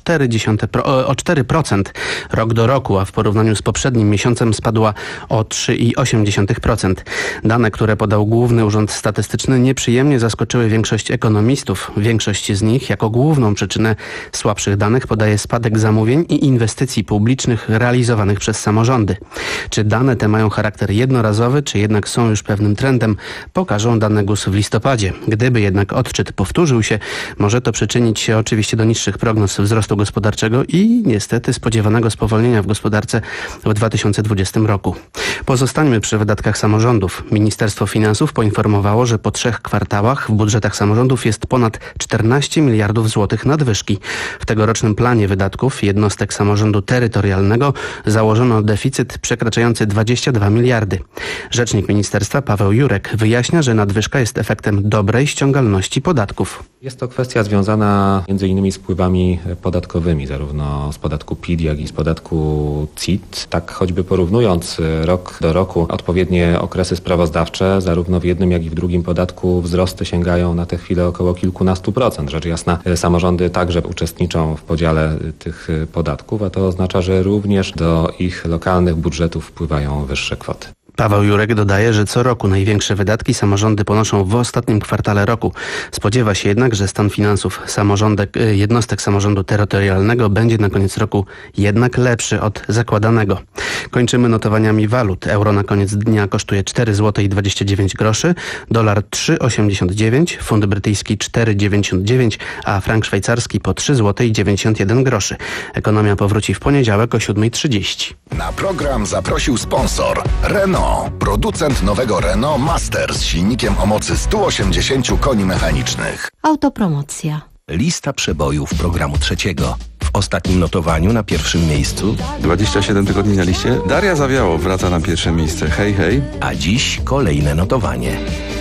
cztery procent rok do roku, a w porównaniu z poprzednim miesiącem spadła o trzy przecinek osiem procent. Dane, które podał Główny Urząd Statystyczny, nieprzyjemnie zaskoczyły większość ekonomistów. Większość z nich jako główną przyczynę słabszych danych podaje spadek zamówień i inwestycji publicznych realizowanych przez samorządy. Czy dane te mają charakter jednorazowy, czy jednak są już pewnym trendem, pokażą dane G U S w listopadzie. Gdyby jednak odczyt powtórzył się, może to przyczynić się oczywiście do niższych prognoz wzrostu gospodarczego i niestety spodziewanego spowolnienia w gospodarce w dwa tysiące dwudziestym roku. Pozostańmy przy wydatkach samorządów. Ministerstwo Finansów poinformowało, że po trzech kwartałach w budżetach samorządów jest ponad czternaście miliardów złotych nadwyżki. W tegorocznym planie wydatków jednostek samorządu terytorialnego założono deficyt przekraczający dwadzieścia dwa miliardy. Rzecznik ministerstwa Paweł Jurek wyjaśnia, że nadwyżka jest efektem dobrej ściągalności podatków. Jest to kwestia związana między innymi z wpływami podatkowymi, zarówno z podatku P I T, jak i z podatku C I T. Tak choćby porównując rok do roku odpowiednie okresy sprawozdawcze, zarówno w jednym, jak i w drugim podatku wzrosty sięgają na tę chwilę około kilkunastu procent. Rzecz jasna, samorządy także uczestniczą w podziale tych podatków, a to oznacza, że również do ich lokalnych budżetów wpływają wyższe kwoty. Paweł Jurek dodaje, że co roku największe wydatki samorządy ponoszą w ostatnim kwartale roku. Spodziewa się jednak, że stan finansów samorządek, jednostek samorządu terytorialnego będzie na koniec roku jednak lepszy od zakładanego. Kończymy notowaniami walut. Euro na koniec dnia kosztuje cztery złote dwadzieścia dziewięć groszy, dolar trzy przecinek osiemdziesiąt dziewięć, funt brytyjski cztery przecinek dziewięćdziesiąt dziewięć, a frank szwajcarski po trzy złote dziewięćdziesiąt jeden groszy. Ekonomia powróci w poniedziałek o siódma trzydzieści. Na program zaprosił sponsor Renault, producent nowego Renault Master z silnikiem o mocy stu osiemdziesięciu koni mechanicznych. Autopromocja. Lista przebojów programu trzeciego. W ostatnim notowaniu na pierwszym miejscu dwadzieścia siedem tygodni na liście. Daria Zawiało wraca na pierwsze miejsce. Hej, hej. A dziś kolejne notowanie.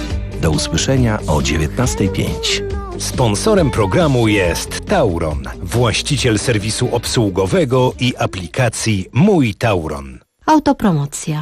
Do usłyszenia o dziewiętnasta pięć. Sponsorem programu jest Tauron, właściciel serwisu obsługowego i aplikacji Mój Tauron. Autopromocja.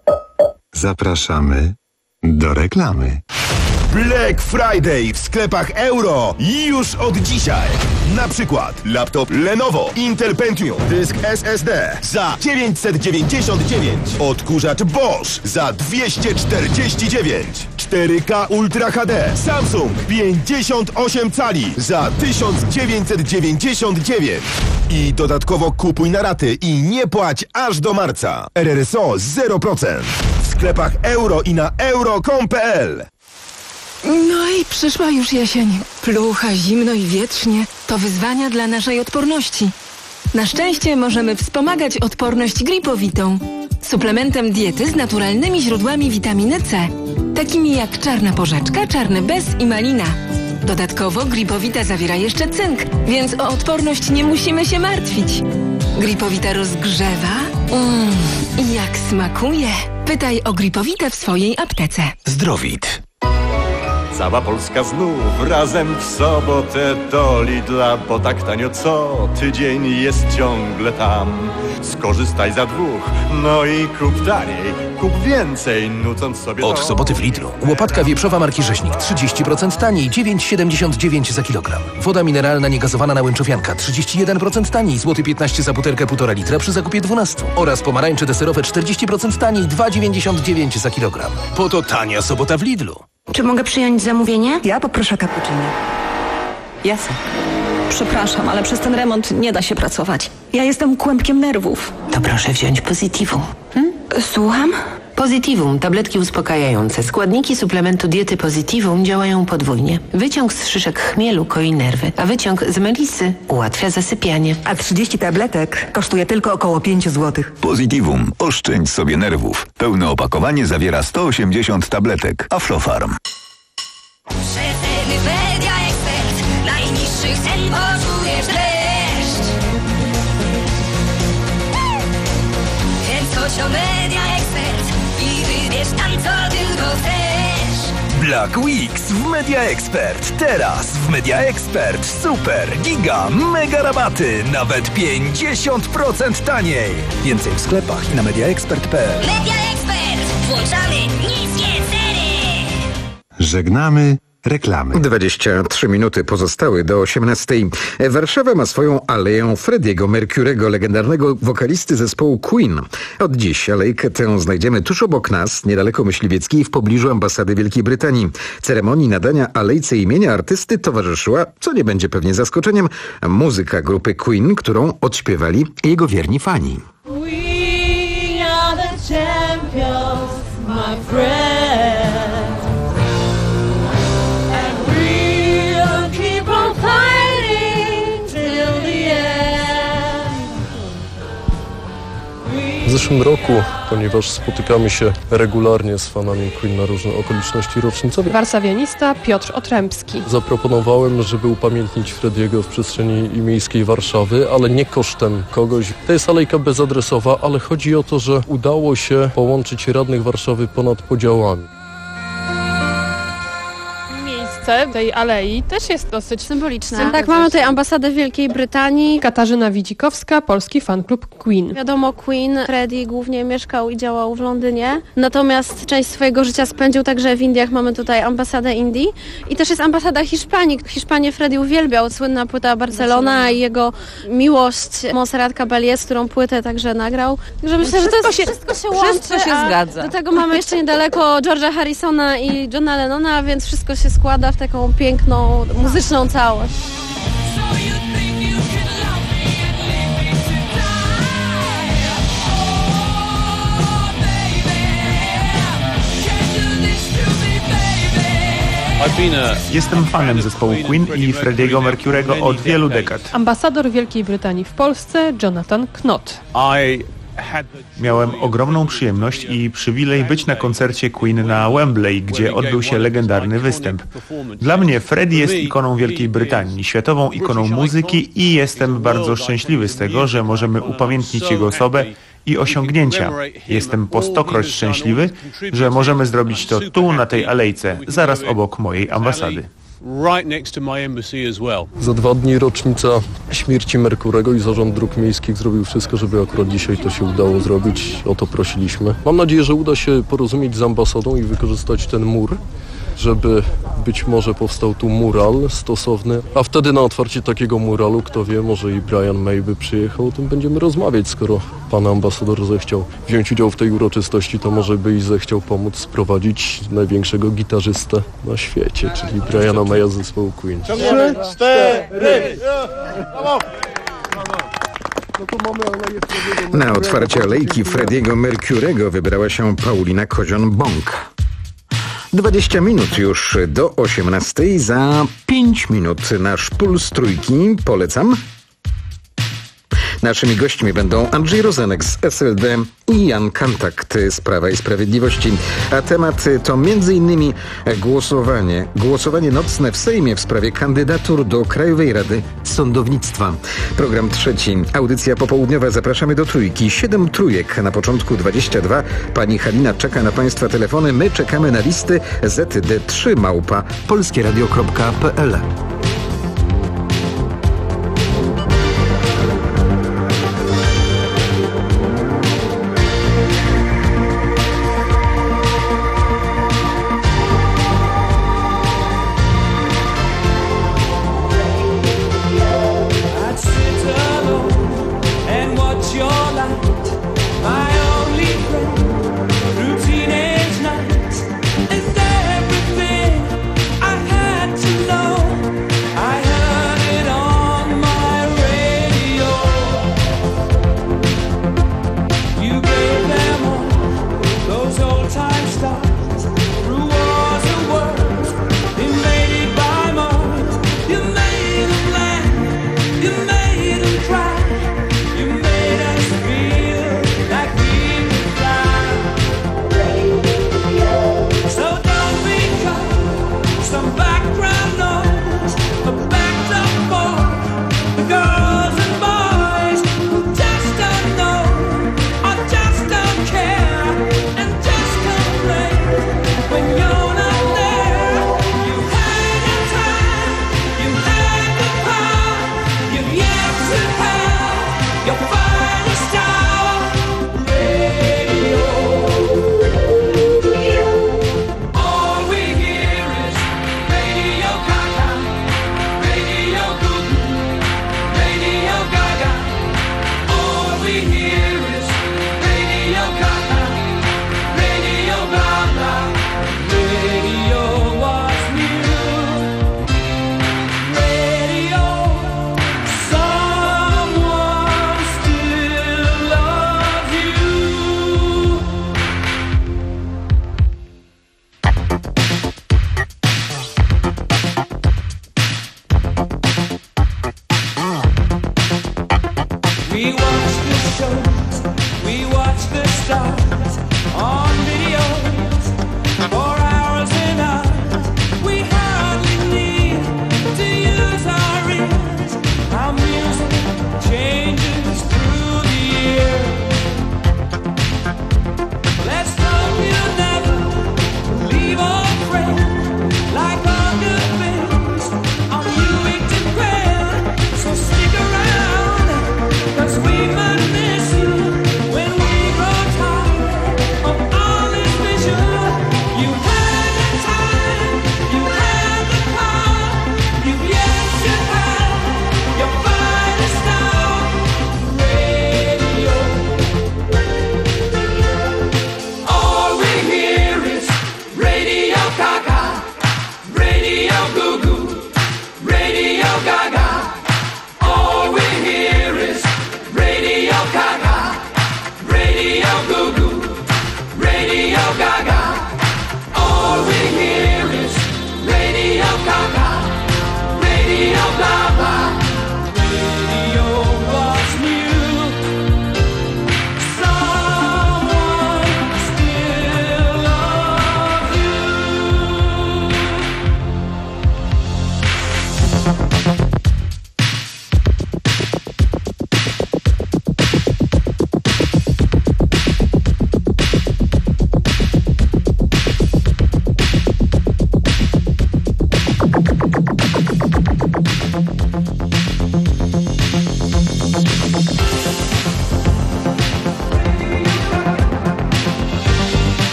Zapraszamy do reklamy. Black Friday w sklepach Euro już od dzisiaj. Na przykład laptop Lenovo Intel Pentium, dysk S S D za dziewięćset dziewięćdziesiąt dziewięć, odkurzacz Bosch za dwieście czterdzieści dziewięć, cztery K Ultra H D Samsung pięćdziesiąt osiem cali za tysiąc dziewięćset dziewięćdziesiąt dziewięć i dodatkowo kupuj na raty i nie płać aż do marca. R R S O zero procent w sklepach Euro i na euro kropka com kropka p l. No i przyszła już jesień. Plucha, zimno i wietrznie. To wyzwania dla naszej odporności. Na szczęście możemy wspomagać odporność Gripowitą. Suplementem diety z naturalnymi źródłami witaminy C. Takimi jak czarna porzeczka, czarny bez i malina. Dodatkowo Gripowita zawiera jeszcze cynk, więc o odporność nie musimy się martwić. Gripowita rozgrzewa. Mmm, i jak smakuje. Pytaj o Gripowitę w swojej aptece. Zdrowit. Cała Polska znów razem w sobotę do Lidla, bo tak tanio co tydzień jest ciągle tam. Skorzystaj za dwóch, no i kup taniej, kup więcej, nucąc sobie Od to. soboty w Lidlu. Łopatka wieprzowa marki Rzeźnik trzydzieści procent taniej, dziewięć siedemdziesiąt dziewięć za kilogram. Woda mineralna niegazowana na Łęczowianka trzydzieści jeden procent taniej, złoty piętnaście za butelkę półtora litra przy zakupie dwunastu. Oraz pomarańcze deserowe czterdzieści procent taniej, dwa dziewięćdziesiąt dziewięć za kilogram. Po to tania sobota w Lidlu. Czy mogę przyjąć zamówienie? Ja poproszę cappuccino. Jasne. Przepraszam, ale przez ten remont nie da się pracować. Ja jestem kłębkiem nerwów. To proszę wziąć Positivum. Hmm? Słucham? Positivum, tabletki uspokajające. Składniki suplementu diety Positivum działają podwójnie. Wyciąg z szyszek chmielu koi nerwy, a wyciąg z melisy ułatwia zasypianie. A trzydzieści tabletek kosztuje tylko około pięć złotych. Positivum. Oszczędź sobie nerwów. Pełne opakowanie zawiera sto osiemdziesiąt tabletek. Aflofarm. Przeceny Media Expert. Najniższych cen poczujesz dreszcz. Więc chodź do Media Expert i wybierz tam, co tylko chcesz. Black Weeks w Media Expert. Teraz w Media Expert super, giga, mega rabaty. Nawet pięćdziesiąt procent taniej. Więcej w sklepach i na mediaexpert kropka p l. Media Expert. Włączamy niskie ceny. Żegnamy reklamy. dwadzieścia trzy minuty pozostały do osiemnastej. Warszawa ma swoją aleję Freddie'ego Mercurego, legendarnego wokalisty zespołu Queen. Od dziś alejkę tę znajdziemy tuż obok nas, niedaleko Myśliwieckiej, w pobliżu ambasady Wielkiej Brytanii. Ceremonii nadania alejce imienia artysty towarzyszyła, co nie będzie pewnie zaskoczeniem, muzyka grupy Queen, którą odśpiewali jego wierni fani. We are the champions, my friend. W zeszłym roku, ponieważ spotykamy się regularnie z fanami Queen na różne okoliczności rocznicowe, warszawianista Piotr Otrębski. Zaproponowałem, żeby upamiętnić Frediego w przestrzeni miejskiej Warszawy, ale nie kosztem kogoś. To jest alejka bezadresowa, ale chodzi o to, że udało się połączyć radnych Warszawy ponad podziałami. Tej alei też jest dosyć symboliczna. Tak, mamy tutaj ambasadę Wielkiej Brytanii. Katarzyna Widzikowska, polski fanklub Queen. Wiadomo, Queen, Freddie głównie mieszkał i działał w Londynie, natomiast część swojego życia spędził także w Indiach. Mamy tutaj ambasadę Indii i też jest ambasada Hiszpanii. W Hiszpanii Freddie uwielbiał, słynna płyta Barcelona i jego miłość Montserrat Caballé, z którą płytę także nagrał. Także myślę, że to jest, wszystko się łączy. Wszystko się zgadza. Do tego mamy jeszcze niedaleko George'a Harrisona i Johna Lennona, więc wszystko się składa w taką piękną, muzyczną całość. Jestem fanem zespołu Queen i Freddie'ego Mercurego od wielu dekad. Ambasador Wielkiej Brytanii w Polsce, Jonathan Knott. Miałem ogromną przyjemność i przywilej być na koncercie Queen na Wembley, gdzie odbył się legendarny występ. Dla mnie Freddie jest ikoną Wielkiej Brytanii, światową ikoną muzyki i jestem bardzo szczęśliwy z tego, że możemy upamiętnić jego osobę i osiągnięcia. Jestem po stokroć szczęśliwy, że możemy zrobić to tu, na tej alejce, zaraz obok mojej ambasady. Za dwa dni rocznica śmierci Mercurego i Zarząd Dróg Miejskich zrobił wszystko, żeby akurat dzisiaj to się udało zrobić. O to prosiliśmy. Mam nadzieję, że uda się porozumieć z ambasadą i wykorzystać ten mur, żeby być może powstał tu mural stosowny, a wtedy na otwarcie takiego muralu, kto wie, może i Brian May by przyjechał, o tym będziemy rozmawiać. Skoro pan ambasador zechciał wziąć udział w tej uroczystości, to może by i zechciał pomóc sprowadzić największego gitarzystę na świecie, czyli Briana Maya z zespołu Queen. Trzy, cztery! Na otwarcie alejki Freddie'ego Mercurego wybrała się Paulina Kozion-Bąk. dwadzieścia minut już do osiemnastej. Za pięć minut nasz puls trójki. Polecam. Naszymi gośćmi będą Andrzej Rozenek z S L D i Jan Kantakt z Prawa i Sprawiedliwości. A temat to między innymi głosowanie. Głosowanie nocne w Sejmie w sprawie kandydatur do Krajowej Rady Sądownictwa. Program trzeci. Audycja popołudniowa. Zapraszamy do Trójki. Siedem trójek. Na początku dwadzieścia dwa. Pani Halina czeka na Państwa telefony. My czekamy na listy Z D trzy małpa polskieradio kropka p l. We might miss you when we grow tired.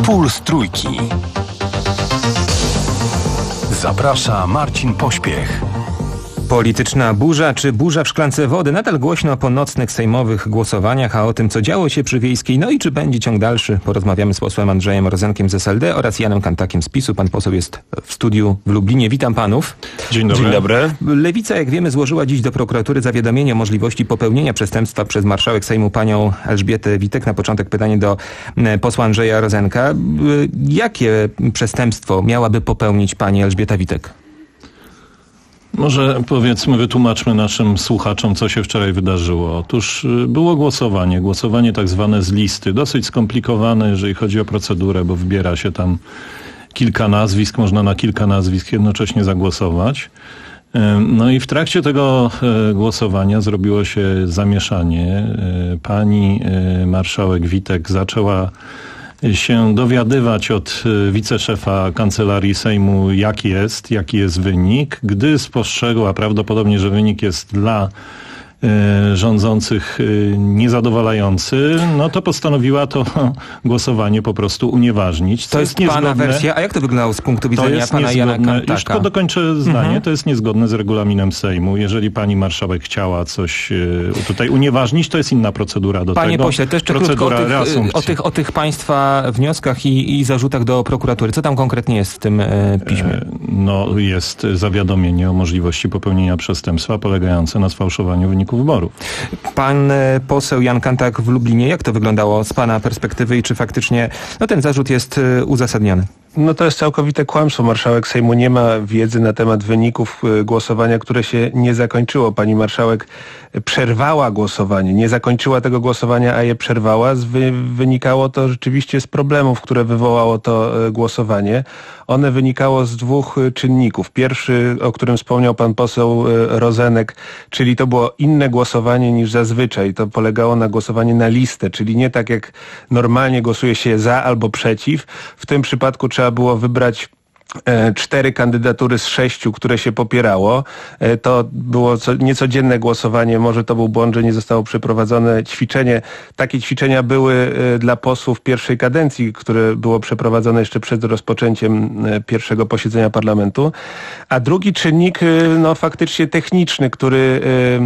Puls Trójki. Zaprasza Marcin Pośpiech. Polityczna burza czy burza w szklance wody? Nadal głośno po nocnych sejmowych głosowaniach, a o tym, co działo się przy Wiejskiej, no i czy będzie ciąg dalszy, porozmawiamy z posłem Andrzejem Rozenkiem z S L D oraz Janem Kantakiem z PiSu. Pan poseł jest w studiu w Lublinie. Witam panów. Dzień dobry. Dzień dobry. Lewica, jak wiemy, złożyła dziś do prokuratury zawiadomienie o możliwości popełnienia przestępstwa przez marszałek Sejmu panią Elżbietę Witek. Na początek pytanie do posła Andrzeja Rozenka. Jakie przestępstwo miałaby popełnić pani Elżbieta Witek? Może powiedzmy, wytłumaczmy naszym słuchaczom, co się wczoraj wydarzyło. Otóż było głosowanie, głosowanie tak zwane z listy, dosyć skomplikowane, jeżeli chodzi o procedurę, bo wybiera się tam kilka nazwisk, można na kilka nazwisk jednocześnie zagłosować. No i w trakcie tego głosowania zrobiło się zamieszanie. Pani marszałek Witek zaczęła się dowiadywać od wiceszefa Kancelarii Sejmu, jak jest, jaki jest wynik. Gdy spostrzegła prawdopodobnie, że wynik jest dla rządzących niezadowalający, no to postanowiła to głosowanie po prostu unieważnić. To jest pana wersja, a jak to wyglądało z punktu widzenia pana Jana Kantaka? Już tylko dokończę zdanie, mhm. To jest niezgodne z regulaminem Sejmu. Jeżeli pani marszałek chciała coś tutaj unieważnić, to jest inna procedura do Panie tego. Panie pośle, też krótko o tych, o, tych, o tych państwa wnioskach i, i zarzutach do prokuratury. Co tam konkretnie jest w tym e, piśmie? No jest zawiadomienie o możliwości popełnienia przestępstwa polegające na sfałszowaniu wyników wyborów. Pan poseł Jan Kantak w Lublinie, jak to wyglądało z pana perspektywy i czy faktycznie no, ten zarzut jest uzasadniony? No to jest całkowite kłamstwo. Marszałek Sejmu nie ma wiedzy na temat wyników głosowania, które się nie zakończyło. Pani marszałek przerwała głosowanie, nie zakończyła tego głosowania, a je przerwała. Wy, wynikało to rzeczywiście z problemów, które wywołało to głosowanie. One wynikało z dwóch czynników. Pierwszy, o którym wspomniał pan poseł Rozenek, czyli to było inne głosowanie niż zazwyczaj. To polegało na głosowaniu na listę, czyli nie tak jak normalnie głosuje się za albo przeciw. W tym przypadku trzeba było wybrać cztery kandydatury z sześciu, które się popierało. To było co, niecodzienne głosowanie, może to był błąd, że nie zostało przeprowadzone ćwiczenie. Takie ćwiczenia były dla posłów pierwszej kadencji, które było przeprowadzone jeszcze przed rozpoczęciem pierwszego posiedzenia parlamentu. A drugi czynnik, no faktycznie techniczny, który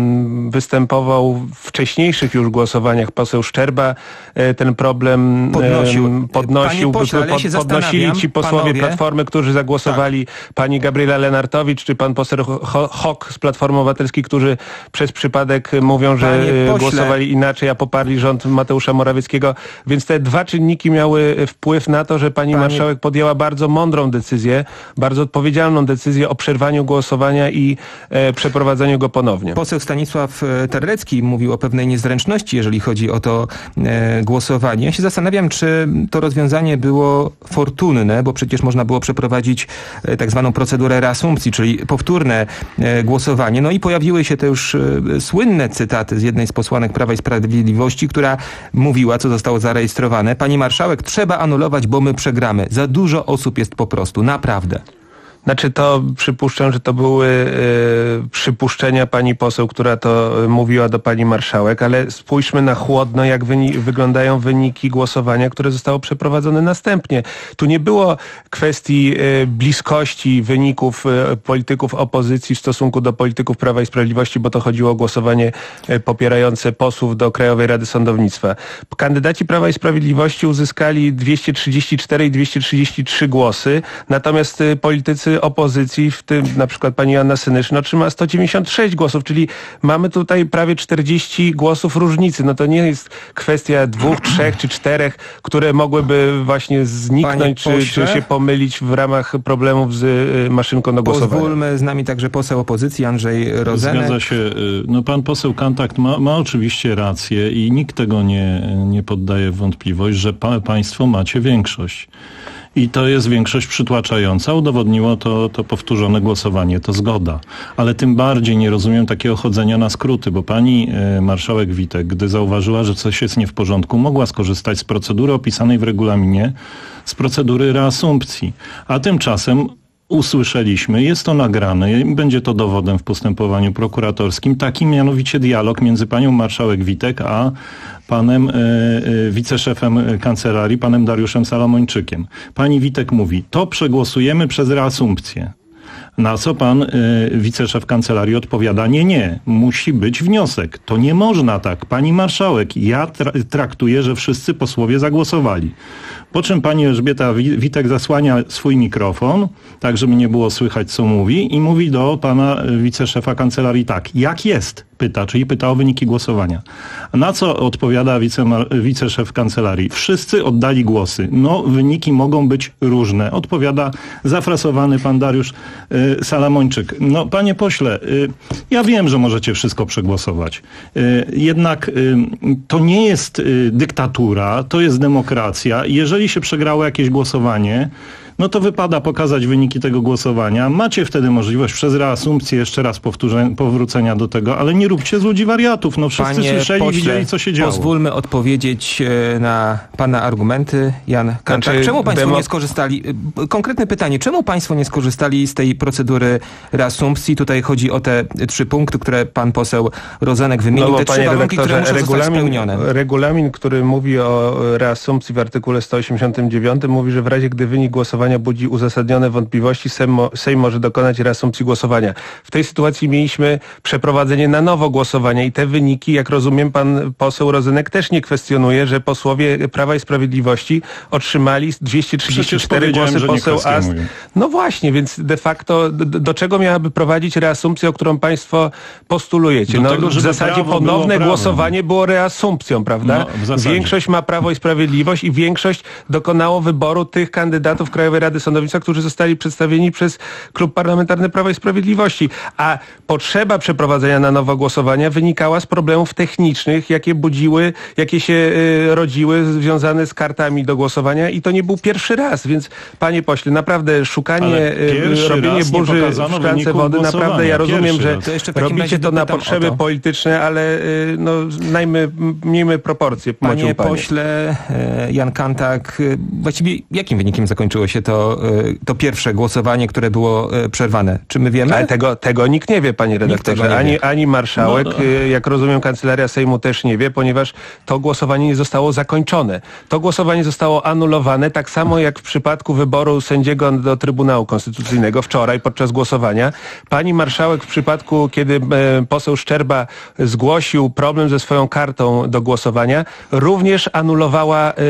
występował w wcześniejszych już głosowaniach. Poseł Szczerba ten problem podnosił. podnosił pośle, pod, ja podnosili ci posłowie panowie, Platformy, którzy zagłosowali, tak. Pani Gabriela Lenartowicz czy pan poseł Hock z Platformy Obywatelskiej, którzy przez przypadek mówią, że głosowali inaczej, a poparli rząd Mateusza Morawieckiego. Więc te dwa czynniki miały wpływ na to, że pani Panie... marszałek podjęła bardzo mądrą decyzję, bardzo odpowiedzialną decyzję o przerwaniu głosowania i e, przeprowadzeniu go ponownie. Poseł Stanisław Terlecki mówił o pewnej niezręczności, jeżeli chodzi o to e, głosowanie. Ja się zastanawiam, czy to rozwiązanie było fortunne, bo przecież można było przeprowadzić tak zwaną procedurę reasumpcji, czyli powtórne głosowanie. No i pojawiły się te już słynne cytaty z jednej z posłanek Prawa i Sprawiedliwości, która mówiła, co zostało zarejestrowane: pani marszałek, trzeba anulować, bo my przegramy. Za dużo osób jest po prostu, naprawdę. Znaczy to przypuszczam, że to były y, przypuszczenia pani poseł, która to y, mówiła do pani marszałek, ale spójrzmy na chłodno, jak wyni- wyglądają wyniki głosowania, które zostało przeprowadzone następnie. Tu nie było kwestii y, bliskości wyników y, polityków opozycji w stosunku do polityków Prawa i Sprawiedliwości, bo to chodziło o głosowanie y, popierające posłów do Krajowej Rady Sądownictwa. Kandydaci Prawa i Sprawiedliwości uzyskali dwieście trzydzieści cztery i dwieście trzydzieści trzy głosy, natomiast y, politycy opozycji, w tym na przykład pani Joanna Senyszyn, otrzymała sto dziewięćdziesiąt sześć głosów, czyli mamy tutaj prawie czterdzieści głosów różnicy. No to nie jest kwestia dwóch, trzech czy czterech, które mogłyby właśnie zniknąć, czy, czy się pomylić w ramach problemów z y, maszynką do głosowania. Pozwólmy, z nami także poseł opozycji Andrzej Rozenek. Zgadza się. No pan poseł Kantak ma, ma oczywiście rację i nikt tego nie, nie poddaje w wątpliwość, że pa, państwo macie większość. I to jest większość przytłaczająca. Udowodniło to, to powtórzone głosowanie, to zgoda. Ale tym bardziej nie rozumiem takiego chodzenia na skróty, bo pani y, marszałek Witek, gdy zauważyła, że coś jest nie w porządku, mogła skorzystać z procedury opisanej w regulaminie, z procedury reasumpcji. A tymczasem usłyszeliśmy, jest to nagrane i będzie to dowodem w postępowaniu prokuratorskim, taki mianowicie dialog między panią marszałek Witek a panem e, e, wiceszefem kancelarii, panem Dariuszem Salamończykiem. Pani Witek mówi, to przegłosujemy przez reasumpcję. Na co pan y, wiceszef kancelarii odpowiada, nie, nie, musi być wniosek. To nie można tak. Pani marszałek, ja tra- traktuję, że wszyscy posłowie zagłosowali. Po czym pani Elżbieta Witek zasłania swój mikrofon, tak żeby nie było słychać, co mówi, i mówi do pana wiceszefa kancelarii tak, jak jest? Pyta, czyli pyta o wyniki głosowania. Na co odpowiada wicemar- wiceszef kancelarii? Wszyscy oddali głosy. No, wyniki mogą być różne. Odpowiada zafrasowany pan Dariusz y, Salamończyk. No, panie pośle, y, ja wiem, że możecie wszystko przegłosować. Y, jednak y, to nie jest y, dyktatura, to jest demokracja. Jeżeli się przegrało jakieś głosowanie, no to wypada pokazać wyniki tego głosowania. Macie wtedy możliwość przez reasumpcję jeszcze raz powtórzenia, powrócenia do tego, ale nie róbcie z ludzi wariatów. No wszyscy Panie słyszeli, pośle, widzieli, co się działo. Pozwólmy odpowiedzieć na pana argumenty. Jan Kanczak, znaczy, czemu państwo demo... nie skorzystali? Konkretne pytanie, czemu państwo nie skorzystali z tej procedury reasumpcji? Tutaj chodzi o te trzy punkty, które pan poseł Rozenek wymienił. No, te trzy warunki, które muszą regulamin, zostać spełnione. Regulamin, który mówi o reasumpcji w artykule sto osiemdziesiątym dziewiątym, mówi, że w razie, gdy wynik głosowania budzi uzasadnione wątpliwości, Sejm, mo, Sejm może dokonać reasumpcji głosowania. W tej sytuacji mieliśmy przeprowadzenie na nowo głosowania i te wyniki, jak rozumiem, pan poseł Rozenek też nie kwestionuje, że posłowie Prawa i Sprawiedliwości otrzymali dwieście trzydzieści cztery głosy, poseł Ast. No właśnie, więc de facto do, do czego miałaby prowadzić reasumpcja, o którą państwo postulujecie? Do no, tego, w zasadzie ponowne było głosowanie było reasumpcją, prawda? No, większość ma Prawo i Sprawiedliwość i większość dokonało wyboru tych kandydatów Krajowej Rady Sądownictwa, którzy zostali przedstawieni przez Klub Parlamentarny Prawa i Sprawiedliwości. A potrzeba przeprowadzenia na nowo głosowania wynikała z problemów technicznych, jakie budziły, jakie się y, rodziły związane z kartami do głosowania i to nie był pierwszy raz, więc panie pośle, naprawdę szukanie, y, robienie burzy w szklance wody, naprawdę ja rozumiem, że to robicie to na potrzeby to. polityczne, ale y, no, najmy, miejmy proporcje. Panie pośle, y, Jan Kantak, y, właściwie jakim wynikiem zakończyło się to to pierwsze głosowanie, które było przerwane. Czy my wiemy? Ale tego, tego nikt nie wie, panie redaktorze. Nie ani, ani marszałek, no, no. jak rozumiem, kancelaria Sejmu też nie wie, ponieważ to głosowanie nie zostało zakończone. To głosowanie zostało anulowane, tak samo jak w przypadku wyboru sędziego do Trybunału Konstytucyjnego wczoraj podczas głosowania. Pani marszałek w przypadku, kiedy e, poseł Szczerba zgłosił problem ze swoją kartą do głosowania, również anulowała e,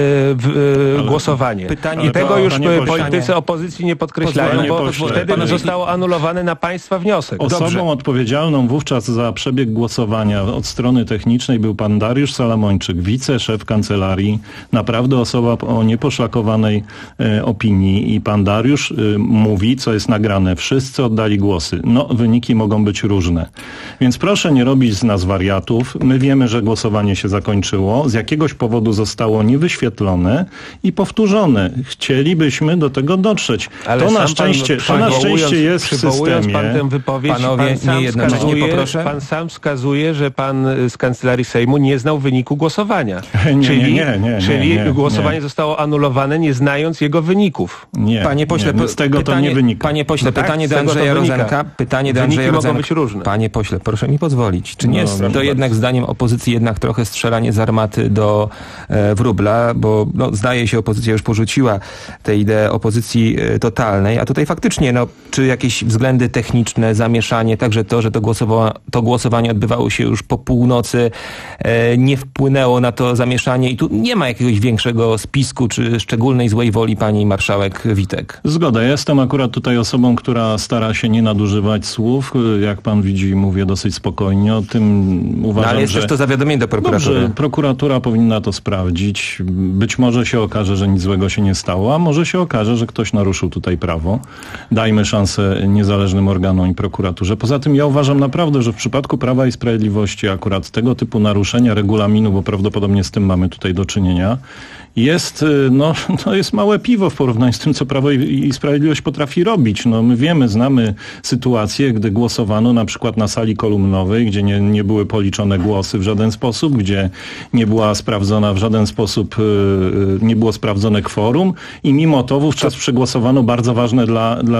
w, e, głosowanie. Pytanie, I tego to, już politycy opozycji nie podkreślają, bo pośle, wtedy panowie, zostało anulowane na państwa wniosek. Osobą Dobrze. odpowiedzialną wówczas za przebieg głosowania od strony technicznej był pan Dariusz Salamończyk, wiceszef kancelarii, naprawdę osoba o nieposzlakowanej e, opinii i pan Dariusz e, mówi, co jest nagrane, wszyscy oddali głosy. No, wyniki mogą być różne. Więc proszę nie robić z nas wariatów. My wiemy, że głosowanie się zakończyło, z jakiegoś powodu zostało niewyświetlone i powtórzone. Chcielibyśmy do tego dotrzeć. Ale to na szczęście, to na szczęście jest w systemie. Pan tę wypowiedź, Panowie, pan, sam nie wskazuje, poproszę. pan sam wskazuje, że pan z kancelarii Sejmu nie znał wyniku głosowania. Nie, czyli nie, nie, nie, czyli nie, nie, głosowanie nie. zostało anulowane, nie znając jego wyników. Nie, panie pośle, nie, z tego pytanie, to nie wynika. Panie pośle, no tak, pytanie do Andrzeja Rozenka. Pytanie do Andrzeja Wyniki Rozenka. mogą być różne. Panie pośle, proszę mi pozwolić. Czy nie No, jest to bardzo. jednak zdaniem opozycji jednak trochę strzelanie z armaty do e, wróbla, bo no, zdaje się, opozycja już porzuciła tę ideę opozycji e, totalnej, a tutaj faktycznie, no, czy jakieś względy techniczne, zamieszanie, także to, że to, głosowa- to głosowanie odbywało się już po północy, e, nie wpłynęło na to zamieszanie i tu nie ma jakiegoś większego spisku, czy szczególnej złej woli pani marszałek Witek. Zgoda. Ja jestem akurat tutaj osobą, która stara się nie nadużywać słów. Jak pan widzi, mówię dosyć spokojnie o tym. Uważam, no, ale jest że... też to zawiadomienie do prokuratury. Dobrze, prokuratura powinna to sprawdzić. Być może się okaże, że nic złego się nie stało, a może się okaże, że ktoś naruszył tutaj prawo. Dajmy szansę niezależnym organom i prokuraturze. Poza tym ja uważam naprawdę, że w przypadku Prawa i Sprawiedliwości akurat tego typu naruszenia regulaminu, bo prawdopodobnie z tym mamy tutaj do czynienia, jest, no, no jest małe piwo w porównaniu z tym, co Prawo i, i Sprawiedliwość potrafi robić. No, my wiemy, znamy sytuację, gdy głosowano na przykład na sali kolumnowej, gdzie nie, nie były policzone głosy w żaden sposób, gdzie nie była sprawdzona w żaden sposób, yy, nie było sprawdzone kworum i mimo to wówczas przegłosowano bardzo ważne dla, dla No to chodziło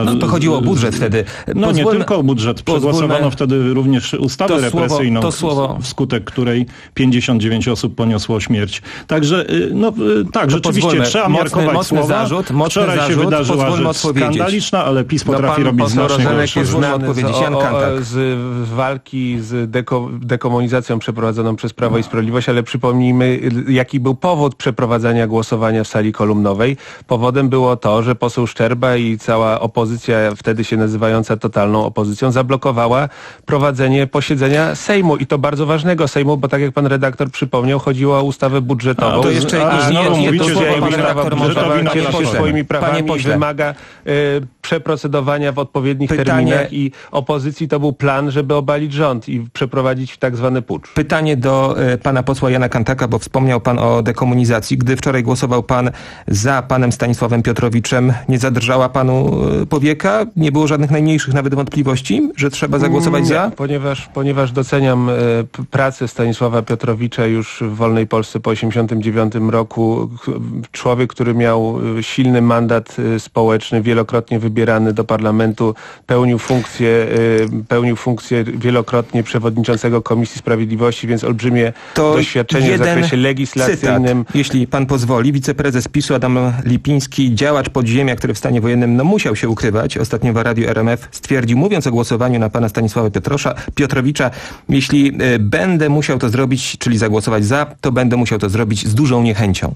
chodziło o budżet wtedy. No Pozwólmy- nie tylko o budżet. Przegłosowano pozwólmy- wtedy również ustawę To słowo- represyjną, to słowo- wskutek której pięćdziesiąt dziewięć osób poniosło śmierć. Także, y, no y, tak, To rzeczywiście pozwólmy. trzeba Mocny- miarkować mocny słowa. zarzut, mocny Wczoraj się zarzut, wydarzyła pozwólmy rzecz odpowiedzieć. skandaliczna, ale PiS No potrafi pan robić poseł znacznie Rozenek gorsze jest rzeczy. znany z, odpowiedzieć. o, Jan o, Kantak. z walki z deko, dekomunizacją przeprowadzoną przez Prawo i Sprawiedliwość, ale przypomnijmy, jaki był powód przeprowadzania głosowania w sali kolumnowej. Powodem było to, że poseł Szczerba i cała opozycja, wtedy się nazywająca totalną opozycją, zablokowała prowadzenie posiedzenia Sejmu i to bardzo ważnego Sejmu, bo tak jak pan redaktor przypomniał, chodziło o ustawę budżetową. A, to jeszcze- a, a, znowu nie, mówicie, to że słowo to pan wina- redaktor że to wina cieli się pana swoimi posła. prawami Panie i pośle. wymaga y, przeprocedowania w odpowiednich Pytanie- terminach i opozycji to był plan, żeby obalić rząd i przeprowadzić tak zwany pucz. Pytanie do e, pana posła Jana Kantaka, bo wspomniał pan o dekomunizacji. Gdy wczoraj głosował pan za panem Stanisławem Piotrowiczem, nie zadrżała panu e, powieka? Nie było żadnych najmniejszych nawet wątpliwości, że trzeba zagłosować Nie, za? Ponieważ, ponieważ doceniam e, p- pracę Stanisława Piotrowicza już w wolnej Polsce po osiemdziesiątym dziewiątym roku. Ch- Człowiek, który miał e, silny mandat e, społeczny, wielokrotnie wybierany do parlamentu, pełnił funkcję, e, pełnił funkcję wielokrotnie przewodniczącego Komisji Sprawiedliwości, więc olbrzymie To doświadczenie w jeden zakresie legislacyjnym. Cytat, jeśli pan pozwoli, wiceprezes PiSu Adam Lipiński, działacz podziemia, który w stanie wojennym no, musiał się ukrywać, ostatnio w radiu R M F stwierdził, mówiąc o głosowaniu na pana Stanisława Piotrosza, Piotrowicza, jeśli y, będę musiał to zrobić, czyli zagłosować za, to będę musiał to zrobić z dużą niechęcią.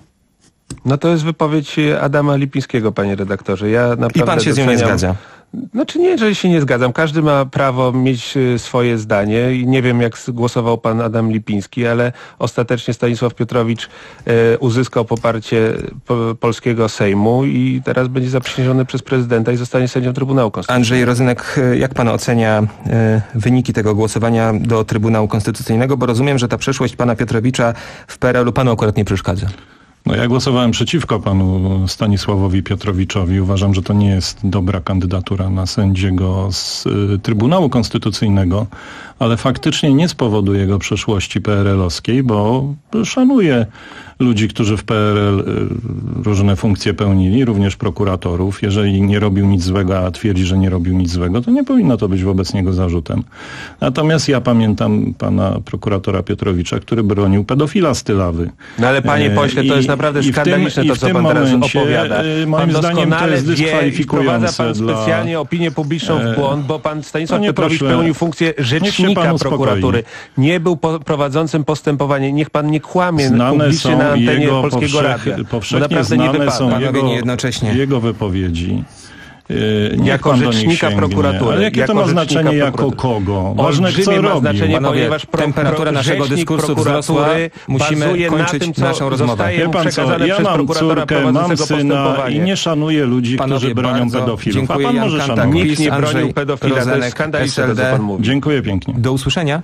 No to jest wypowiedź Adama Lipińskiego, panie redaktorze. Ja naprawdę I pan się z nią nie doceniam- zgadza? Znaczy nie, że się nie zgadzam. Każdy ma prawo mieć y, swoje zdanie i nie wiem, jak głosował pan Adam Lipiński, ale ostatecznie Stanisław Piotrowicz y, uzyskał poparcie po, polskiego Sejmu i teraz będzie zaprzysiężony przez prezydenta i zostanie sędzią Trybunału Konstytucyjnego. Andrzej Rozenek, y, jak pan ocenia y, wyniki tego głosowania do Trybunału Konstytucyjnego? Bo rozumiem, że ta przeszłość pana Piotrowicza w P R L u panu akurat nie przeszkadza. No ja głosowałem przeciwko panu Stanisławowi Piotrowiczowi. Uważam, że to nie jest dobra kandydatura na sędziego z y, Trybunału Konstytucyjnego, ale faktycznie nie z powodu jego przeszłości P R L-owskiej, bo szanuję ludzi, którzy w P R L y, różne funkcje pełnili, również prokuratorów. Jeżeli nie robił nic złego, a twierdzi, że nie robił nic złego, to nie powinno to być wobec niego zarzutem. Natomiast ja pamiętam pana prokuratora Piotrowicza, który bronił pedofila z Tylawy. No ale panie E, pośle, to i- jest naprawdę i w tym- skandaliczne i to, w co tym pan teraz momencie, opowiada. e, moim Pan zdaniem to doskonale jest wie i dyskwalifikujące wprowadza pan dla- specjalnie opinię publiczną w błąd, bo pan Stanisław Panie Piotrowicz pośle, pełnił funkcję niech się rzecznika pan uspokoi. prokuratury. Nie był po, prowadzącym postępowanie. Niech pan nie kłamie Znane publicznie są na antenie jego Polskiego powszech- Radia. Bo powszechnie naprawdę nie znane wypada. są Panowie jego, nie jednocześnie. jego wypowiedzi. Yy, niech Jako pan do nich rzecznika sięgnie. prokuratury. Ale jakie Jako to ma rzecznika znaczenie jako prokuratury. kogo? Ważne, Olbrzymie co ma robił. znaczenie, Panowie, ponieważ pro, temperatura pro, naszego rzecznik dyskursu prokuratury wzrosła. Musimy bazuje na kończyć tym, co naszą rozmowę. zostaje Wie mu pan co, przekazane ja przez mam prokuratora córkę, mam prowadzącego syna i postępowanie. nie szanuję ludzi, Panowie, którzy bronią bardzo pedofilów. A dziękuję. pan Jan może Kantak, szanować. Nikt nie Andrzej bronił pedofila. To Rozenek, jest skandaliczne to, co S L D. pan mówi. Dziękuję pięknie. Do usłyszenia.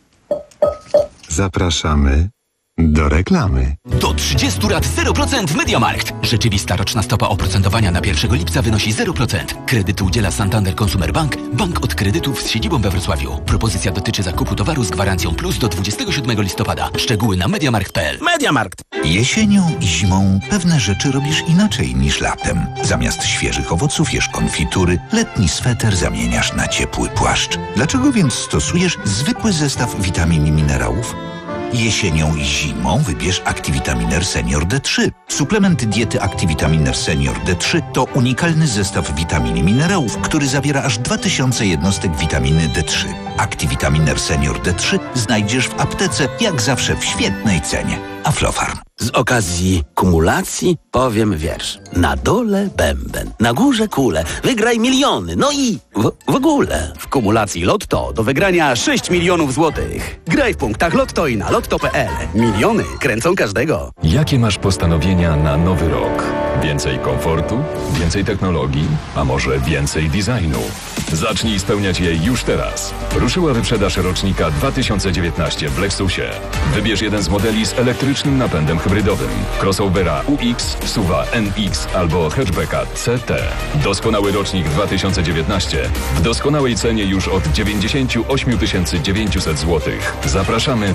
Zapraszamy do reklamy. Do trzydziestu lat zero procent w MediaMarkt. Rzeczywista roczna stopa oprocentowania na pierwszego lipca wynosi zero procent. Kredyt udziela Santander Consumer Bank, bank od kredytów z siedzibą we Wrocławiu. Propozycja dotyczy zakupu towaru z gwarancją plus do dwudziestego siódmego listopada. Szczegóły na mediamarkt kropka p l. MediaMarkt. Jesienią i zimą pewne rzeczy robisz inaczej niż latem. Zamiast świeżych owoców jesz konfitury, letni sweter zamieniasz na ciepły płaszcz. Dlaczego więc stosujesz zwykły zestaw witamin i minerałów? Jesienią i zimą wybierz Activitaminer Senior D trzy. Suplement diety Activitaminer Senior D trzy to unikalny zestaw witamin i minerałów, który zawiera aż dwa tysiące jednostek witaminy D trzy. Activitaminer Senior D trzy znajdziesz w aptece, jak zawsze w świetnej cenie. Aflofarm. Z okazji kumulacji powiem wiersz. Na dole bęben, na górze kule, wygraj miliony, no i w, w ogóle. W kumulacji Lotto do wygrania sześć milionów złotych. Graj w punktach Lotto i na lotto kropka p l. Miliony kręcą każdego. Jakie masz postanowienia na nowy rok? Więcej komfortu? Więcej technologii? A może więcej designu? Zacznij spełniać je już teraz. Ruszyła wyprzedaż rocznika dwa tysiące dziewiętnaście w Lexusie. Wybierz jeden z modeli z elektrycznym napędem hybrydowym. Crossovera U X, SUV-a N X albo hatchbacka C T. Doskonały rocznik dwa tysiące dziewiętnaście w doskonałej cenie już od dziewięćdziesiąt osiem tysięcy dziewięćset złotych. Zapraszamy